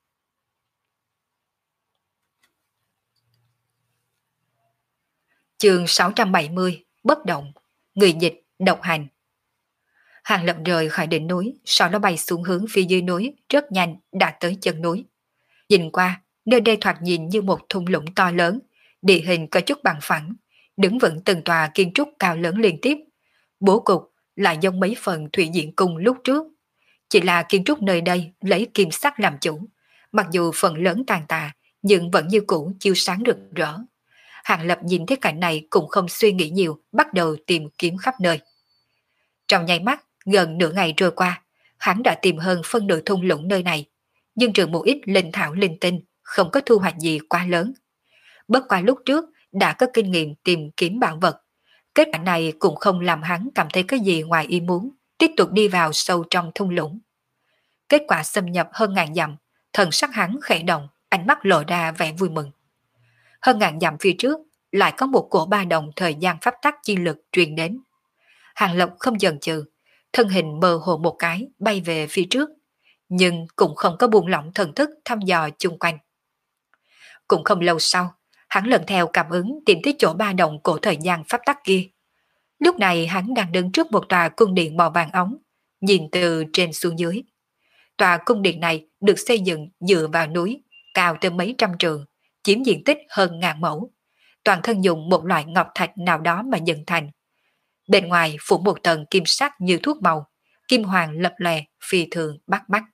A: Chương sáu trăm bảy mươi, bất động, người dịch, độc hành. Hàng Lập rời khỏi đỉnh núi, sau đó bay xuống hướng phía dưới núi, rất nhanh đã tới chân núi. Nhìn qua, nơi đây thoạt nhìn như một thung lũng to lớn, địa hình có chút bằng phẳng, đứng vững từng tòa kiến trúc cao lớn liên tiếp. Bố cục lại giống mấy phần thủy diện cung lúc trước. Chỉ là kiến trúc nơi đây lấy kim sắc làm chủ, mặc dù phần lớn tàn tạ, nhưng vẫn như cũ chiếu sáng rực rỡ. Hàng Lập nhìn thấy cảnh này cũng không suy nghĩ nhiều, bắt đầu tìm kiếm khắp nơi. Trong nháy mắt, gần nửa ngày trôi qua, hắn đã tìm hơn phân nửa thung lũng nơi này, nhưng trừ một ít linh thảo linh tinh, không có thu hoạch gì quá lớn. Bất qua lúc trước đã có kinh nghiệm tìm kiếm bảo vật, kết quả này cũng không làm hắn cảm thấy cái gì ngoài ý muốn, tiếp tục đi vào sâu trong thung lũng. Kết quả xâm nhập hơn ngàn dặm, thần sắc hắn khẽ động, ánh mắt lộ ra vẻ vui mừng. Hơn ngàn dặm phía trước, lại có một cổ ba đồng thời gian pháp tắc chi lực truyền đến. Hàng Lập không chần chừ, thân hình mơ hồ một cái bay về phía trước, nhưng cũng không có buông lỏng thần thức thăm dò chung quanh. Cũng không lâu sau, hắn lần theo cảm ứng tìm tới chỗ ba đồng cổ thời gian pháp tắc kia. Lúc này hắn đang đứng trước một tòa cung điện màu vàng ống, nhìn từ trên xuống dưới. Tòa cung điện này được xây dựng dựa vào núi, cao tới mấy trăm trượng, chiếm diện tích hơn ngàn mẫu. Toàn thân dùng một loại ngọc thạch nào đó mà dựng thành. Bên ngoài phủ một tầng kim sắc như thuốc màu, kim hoàng lập lòe, phi thường bắt mắt.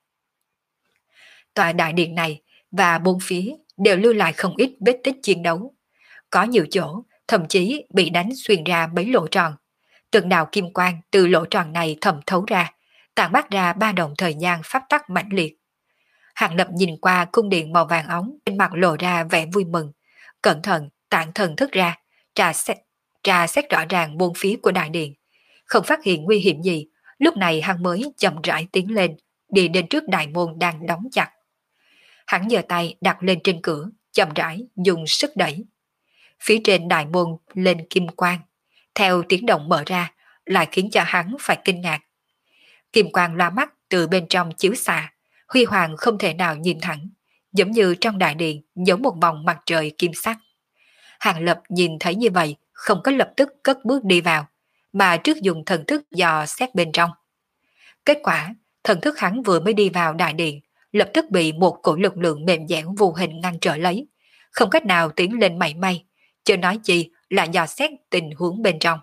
A: Tòa đại điện này và bốn phía đều lưu lại không ít vết tích chiến đấu. Có nhiều chỗ thậm chí bị đánh xuyên ra mấy lỗ tròn. Từng đạo kim quang từ lỗ tròn này thẩm thấu ra, tản mát ra ba đồng thời gian pháp tắc mãnh liệt. Hàng Lập nhìn qua cung điện màu vàng ống, trên mặt lộ ra vẻ vui mừng, cẩn thận tản thần thức ra, trà xét, trà xét rõ ràng bốn phía của đại điện, không phát hiện nguy hiểm gì. Lúc này hắn mới chậm rãi tiến lên, đi đến trước đại môn đang đóng chặt. Hắn giơ tay đặt lên trên cửa, chậm rãi dùng sức đẩy. Phía trên đại môn lên kim quang, theo tiếng động mở ra, lại khiến cho hắn phải kinh ngạc. Kim quang loa mắt từ bên trong chiếu xạ, huy hoàng không thể nào nhìn thẳng, giống như trong đại điện giống một vòng mặt trời kim sắc. Hàng Lập nhìn thấy như vậy, không có lập tức cất bước đi vào, mà trước dùng thần thức dò xét bên trong. Kết quả, thần thức hắn vừa mới đi vào đại điện, lập tức bị một cổ lực lượng mềm dẻo vô hình ngăn trở lấy, không cách nào tiến lên mảy may, chưa nói chi là dò xét tình huống bên trong.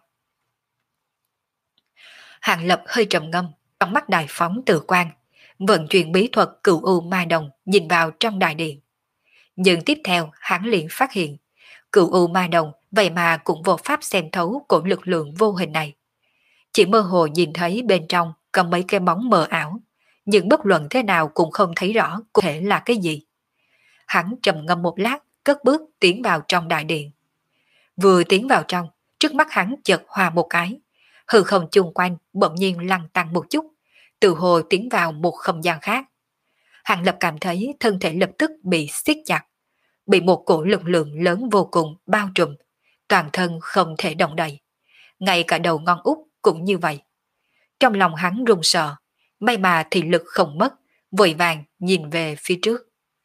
A: Hàng Lập hơi trầm ngâm, trong mắt đại phóng tự quan, vận chuyển bí thuật cửu u ma đồng nhìn vào trong đại điện. Nhưng tiếp theo hắn liền phát hiện, cửu u ma đồng vậy mà cũng vô pháp xem thấu cổ lực lượng vô hình này. Chỉ mơ hồ nhìn thấy bên trong có mấy cái bóng mờ ảo, nhưng bất luận thế nào cũng không thấy rõ cụ thể là cái gì. Hắn trầm ngâm một lát, cất bước tiến vào trong đại điện. Vừa tiến vào trong, trước mắt hắn chợt hòa một cái, hư không chung quanh bỗng nhiên lăn tăng một chút, từ hồ tiến vào một không gian khác. Hàng Lập cảm thấy thân thể lập tức bị siết chặt, bị một cổ lực lượng lớn vô cùng bao trùm, toàn thân không thể động đậy. Ngay cả đầu ngón út cũng như vậy. Trong lòng hắn run sợ, may mà thì lực không mất, vội vàng nhìn về phía trước.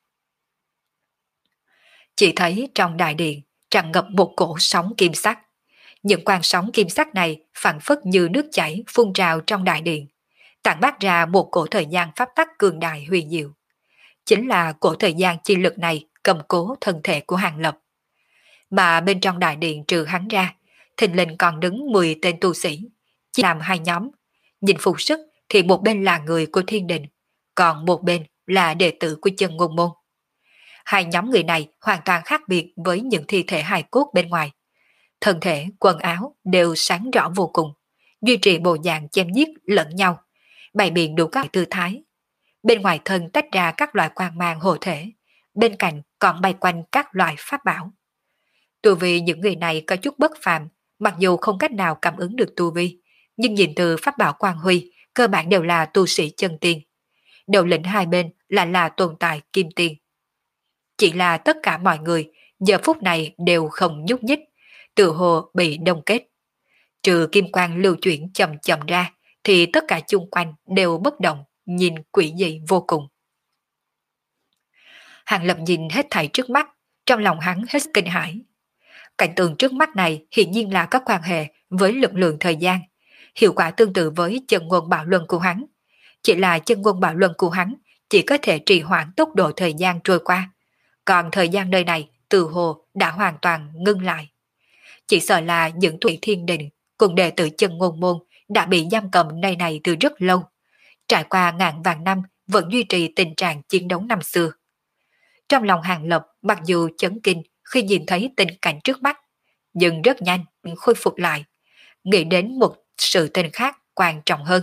A: Chỉ thấy trong đại điện tràn ngập một cổ sóng kim sắc. Những quang sóng kim sắc này phản phất như nước chảy phun trào trong đại điện, tản mát ra một cổ thời gian pháp tắc cường đại huyền diệu. Chính là cổ thời gian chi lực này cầm cố thân thể của Hàng Lập. Mà bên trong đại điện trừ hắn ra, thình lình còn đứng mười tên tu sĩ, chia làm hai nhóm. Nhìn phục sức thì một bên là người của thiên đình, còn một bên là đệ tử của Chân Ngôn Môn. Hai nhóm người này hoàn toàn khác biệt với những thi thể hài cốt bên ngoài. Thân thể, quần áo đều sáng rõ vô cùng, duy trì bộ dạng chém giết lẫn nhau, bày biện đủ các tư thái. Bên ngoài thân tách ra các loại quang mang hộ thể, bên cạnh còn bay quanh các loại pháp bảo. Tu vi những người này có chút bất phàm, mặc dù không cách nào cảm ứng được tu vi, nhưng nhìn từ pháp bảo quang huy, cơ bản đều là tu sĩ chân tiên. Đầu lĩnh hai bên là là tồn tại kim tiên. Chỉ là tất cả mọi người giờ phút này đều không nhúc nhích, tự hồ bị đông kết. Trừ kim quang lưu chuyển chậm chậm ra, thì tất cả chung quanh đều bất động, nhìn quỷ dị vô cùng. Hàng Lập nhìn hết thảy trước mắt, trong lòng hắn hết kinh hãi. Cảnh tượng trước mắt này hiển nhiên là có quan hệ với lực lượng thời gian, hiệu quả tương tự với chân ngôn bạo luân của hắn. Chỉ là chân ngôn bạo luân của hắn chỉ có thể trì hoãn tốc độ thời gian trôi qua, còn thời gian nơi này từ hồ đã hoàn toàn ngưng lại. Chỉ sợ là những thủy thiên đình cùng đệ tử Chân Ngôn Môn đã bị giam cầm nơi này từ rất lâu, trải qua ngàn vạn năm vẫn duy trì tình trạng chiến đấu năm xưa. Trong lòng Hàng Lập mặc dù chấn kinh khi nhìn thấy tình cảnh trước mắt, nhưng rất nhanh khôi phục lại, nghĩ đến một sự tình khác quan trọng hơn.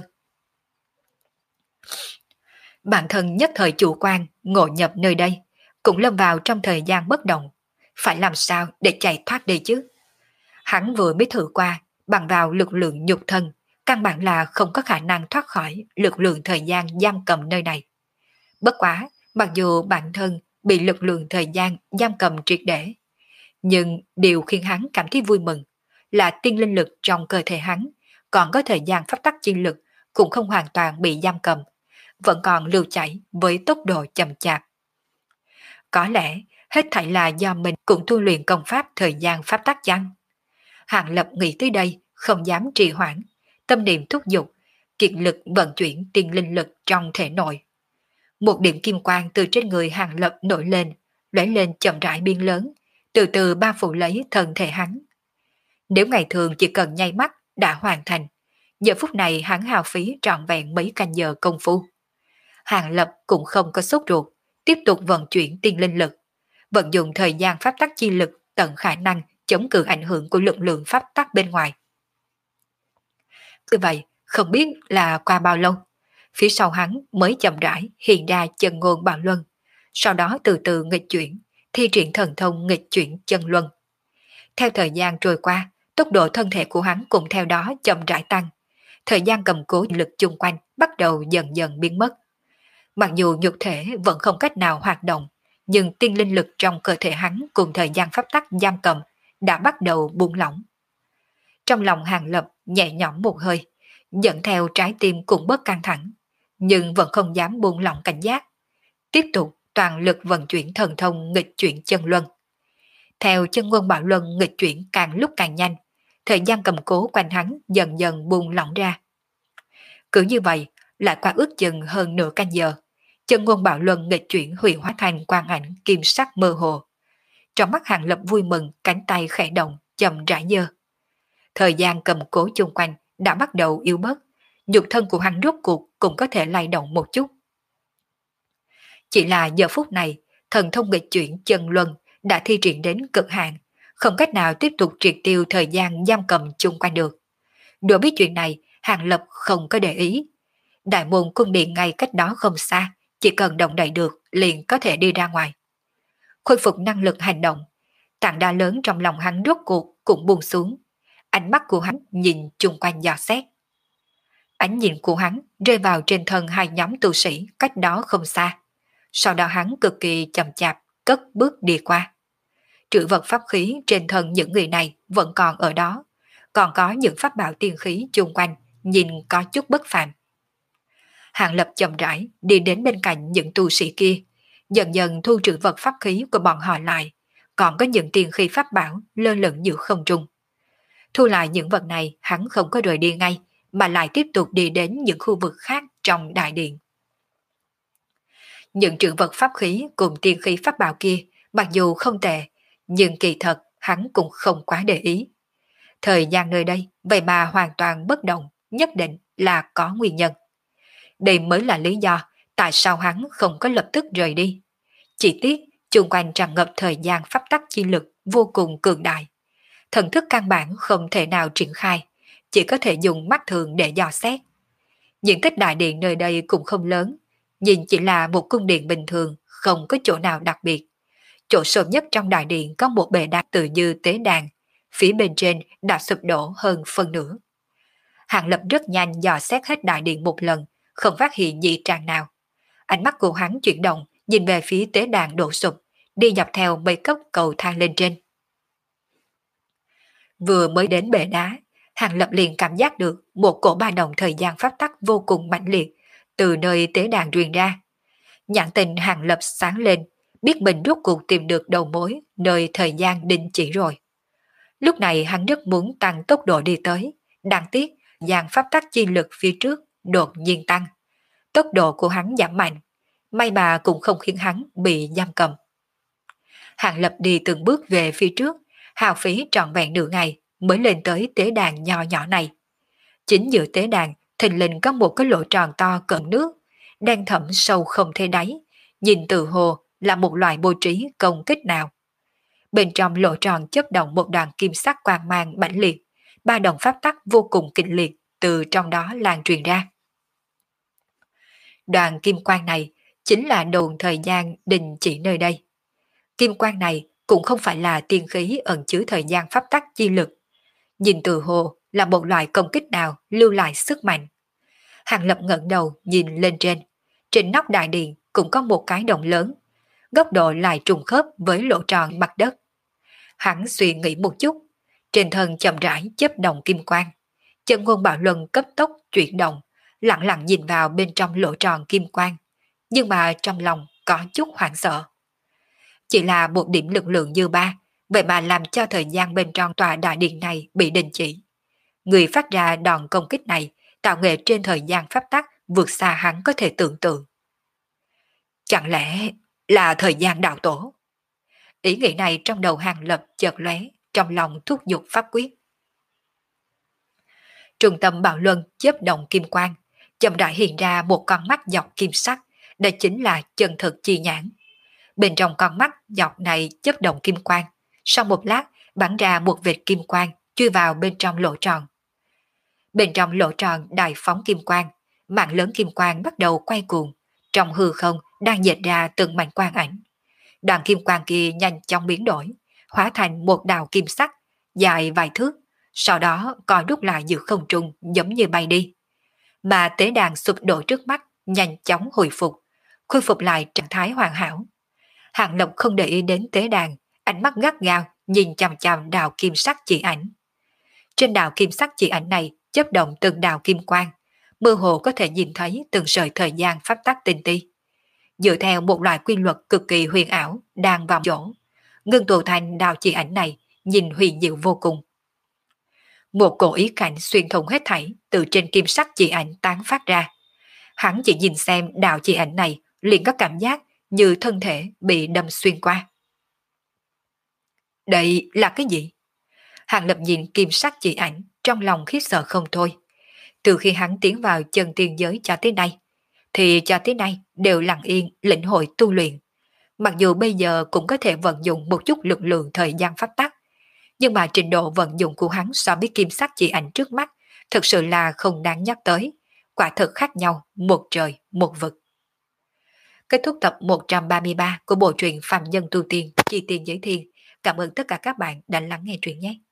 A: Bản thân nhất thời chủ quan ngộ nhập nơi đây, cũng lâm vào trong thời gian bất động, phải làm sao để chạy thoát đi chứ? Hắn vừa mới thử qua, bằng vào lực lượng nhục thân, căn bản là không có khả năng thoát khỏi lực lượng thời gian giam cầm nơi này. Bất quá, mặc dù bản thân bị lực lượng thời gian giam cầm triệt để, nhưng điều khiến hắn cảm thấy vui mừng là tiên linh lực trong cơ thể hắn, còn có thời gian pháp tắc chi lực cũng không hoàn toàn bị giam cầm, vẫn còn lưu chảy với tốc độ chậm chạp. Có lẽ hết thảy là do mình cũng tu luyện công pháp thời gian pháp tắc chăng? Hàng Lập nghĩ tới đây, không dám trì hoãn, tâm niệm thúc giục, kiệt lực vận chuyển tiên linh lực trong thể nội. Một điểm kim quang từ trên người Hàng Lập nổi lên, lóe lên chậm rãi biến lớn, từ từ bao phủ lấy thân thể hắn. Nếu ngày thường chỉ cần nháy mắt đã hoàn thành, giờ phút này hắn hao phí trọn vẹn mấy canh giờ công phu. Hàng Lập cũng không có sốt ruột, tiếp tục vận chuyển tiên linh lực, vận dụng thời gian pháp tắc chi lực tận khả năng chống cự ảnh hưởng của lực lượng pháp tắc bên ngoài. Cứ vậy, không biết là qua bao lâu, phía sau hắn mới chậm rãi hiện ra chân ngôn bạo luân, sau đó từ từ nghịch chuyển, thi triển thần thông nghịch chuyển chân luân. Theo thời gian trôi qua, tốc độ thân thể của hắn cũng theo đó chậm rãi tăng, thời gian cầm cố lực chung quanh bắt đầu dần dần biến mất. Mặc dù nhục thể vẫn không cách nào hoạt động, nhưng tiên linh lực trong cơ thể hắn cùng thời gian pháp tắc giam cầm đã bắt đầu buông lỏng. Trong lòng Hàng Lập nhẹ nhõm một hơi, dẫn theo trái tim cũng bớt căng thẳng, nhưng vẫn không dám buông lỏng cảnh giác, tiếp tục toàn lực vận chuyển thần thông nghịch chuyển chân luân. Theo chân quân Bảo Luân nghịch chuyển càng lúc càng nhanh, thời gian cầm cố quanh hắn dần dần buông lỏng ra. Cứ như vậy, lại qua ước chừng hơn nửa canh giờ, chân quân Bảo Luân nghịch chuyển huyền hóa thành quang ảnh kim sắc mơ hồ. Trong mắt Hàng Lập vui mừng, cánh tay khẽ động, chậm rãi giơ. Thời gian cầm cố chung quanh đã bắt đầu yếu bớt, nhục thân của hắn rốt cuộc cũng có thể lay động một chút. Chỉ là giờ phút này, thần thông nghịch chuyển chân luân đã thi triển đến cực hạn, không cách nào tiếp tục triệt tiêu thời gian giam cầm chung quanh được. Đối với chuyện này, Hàng Lập không có để ý. Đại môn cung điện ngay cách đó không xa, chỉ cần động đậy được liền có thể đi ra ngoài. Khôi phục năng lực hành động, tảng đá lớn trong lòng hắn rốt cuộc cũng buông xuống. Ánh mắt của hắn nhìn chung quanh dò xét. Ánh nhìn của hắn rơi vào trên thân hai nhóm tu sĩ cách đó không xa. Sau đó hắn cực kỳ chậm chạp cất bước đi qua. Trữ vật pháp khí trên thân những người này vẫn còn ở đó, còn có những pháp bảo tiên khí chung quanh nhìn có chút bất phàm. Hàng Lập chậm rãi đi đến bên cạnh những tu sĩ kia, dần dần thu trữ vật pháp khí của bọn họ lại, còn có những tiên khí pháp bảo lơ lửng giữa không trung. Thu lại những vật này, hắn không có rời đi ngay, mà lại tiếp tục đi đến những khu vực khác trong đại điện. Những trữ vật pháp khí cùng tiên khí pháp bảo kia, mặc dù không tệ, nhưng kỳ thật hắn cũng không quá để ý. Thời gian nơi đây, vậy mà hoàn toàn bất động, nhất định là có nguyên nhân. Đây mới là lý do tại sao hắn không có lập tức rời đi. Chỉ tiếc, chung quanh tràn ngập thời gian pháp tắc chi lực vô cùng cường đại. Thần thức căn bản không thể nào triển khai, chỉ có thể dùng mắt thường để dò xét. Diện tích đại điện nơi đây cũng không lớn, nhìn chỉ là một cung điện bình thường, không có chỗ nào đặc biệt. Chỗ sâu nhất trong đại điện có một bệ đá tự như tế đàn, phía bên trên đã sụp đổ hơn phân nửa. Hàng Lập rất nhanh dò xét hết đại điện một lần, không phát hiện dị trạng nào. Ánh mắt của hắn chuyển động, nhìn về phía tế đàn đổ sụp, đi dọc theo mấy cấp cầu thang lên trên. Vừa mới đến bệ đá, Hàng Lập liền cảm giác được một cổ ba động thời gian pháp tắc vô cùng mãnh liệt từ nơi tế đàn truyền ra. Nhãn tình Hàng Lập sáng lên, biết mình rốt cuộc tìm được đầu mối nơi thời gian định chỉ rồi. Lúc này hắn rất muốn tăng tốc độ đi tới, đáng tiếc dàn pháp tắc chi lực phía trước đột nhiên tăng. Tốc độ của hắn giảm mạnh, may mà cũng không khiến hắn bị giam cầm. Hàng Lập đi từng bước về phía trước, hao phí trọn vẹn nửa ngày mới lên tới tế đàn nhỏ nhỏ này. Chính giữa tế đàn, thình lình có một cái lỗ tròn to cỡ nước, đen thẳm sâu không thấy đáy, nhìn từ hồ là một loại bố trí công kích nào. Bên trong lỗ tròn chớp động một đoàn kim sắc quang mang mãnh liệt, ba đồng pháp tắc vô cùng kịch liệt từ trong đó lan truyền ra. Đoàn kim quang này chính là đồn thời gian đình chỉ nơi đây. Kim quang này cũng không phải là tiên khí ẩn chứa thời gian pháp tắc chi lực. Nhìn từ hồ là một loại công kích nào lưu lại sức mạnh. Hàng Lập ngẩng đầu nhìn lên trên. Trên nóc đại điện cũng có một cái đồng lớn. Góc độ lại trùng khớp với lỗ tròn mặt đất. Hắn suy nghĩ một chút. Trên thân chậm rãi chớp động kim quang. Chân ngôn Bảo Luân cấp tốc chuyển động, lặng lặng nhìn vào bên trong lỗ tròn kim quang. Nhưng mà trong lòng có chút hoảng sợ. Chỉ là một điểm lực lượng dư ba, vậy mà làm cho thời gian bên trong tòa đại điện này bị đình chỉ. Người phát ra đòn công kích này tạo nghệ trên thời gian pháp tắc vượt xa hắn có thể tưởng tượng. Chẳng lẽ là thời gian đạo tổ? Ý nghĩ này trong đầu Hàng Lập chợt lóe, trong lòng thúc giục pháp quyết. Trung tâm Bảo Luân chớp động kim quang, chậm rãi hiện ra một con mắt dọc kim sắc, đây chính là chân thực chi nhãn. Bên trong con mắt dọc này chớp động kim quang, sau một lát bắn ra một vệt kim quang chui vào bên trong lỗ tròn. Bên trong lỗ tròn đại phóng kim quang, mạng lớn kim quang bắt đầu quay cuồng, trong hư không đang dệt ra từng mảnh quang ảnh. Đoàn kim quang kia nhanh chóng biến đổi, hóa thành một đạo kim sắc dài vài thước, sau đó co rút lại giữa không trung giống như bay đi. Mà tế đàn sụp đổ trước mắt nhanh chóng hồi phục, khôi phục lại trạng thái hoàn hảo. Hàng Lập không để ý đến tế đàn, ánh mắt gắt gao nhìn chằm chằm đạo kim sắc chỉ ảnh. Trên đạo kim sắc chỉ ảnh này chớp động từng đạo kim quang, mơ hồ có thể nhìn thấy từng sợi thời gian pháp tắc tinh ti. Dựa theo một loại quy luật cực kỳ huyền ảo đang vào chỗ, ngưng tụ thành đạo chỉ ảnh này nhìn huyền diệu vô cùng. Một cổ ý cảnh xuyên thủng hết thảy từ trên kim sắc chỉ ảnh tán phát ra. Hắn chỉ nhìn xem đạo chỉ ảnh này liền có cảm giác như thân thể bị đâm xuyên qua. Đây là cái gì? Hàng Lập nhìn kim sắc chỉ ảnh trong lòng khiếp sợ không thôi. Từ khi hắn tiến vào chân tiên giới cho tới nay, thì cho tới nay đều lặng yên lĩnh hội tu luyện. Mặc dù bây giờ cũng có thể vận dụng một chút lực lượng thời gian pháp tắc, nhưng mà trình độ vận dụng của hắn so với kim sắc chỉ ảnh trước mắt thực sự là không đáng nhắc tới, quả thực khác nhau một trời một vực. Kết thúc tập một trăm ba mươi ba của bộ truyện Phàm Nhân Tu Tiên Chi Tiên Giới Thiên. Cảm ơn tất cả các bạn đã lắng nghe truyện nhé.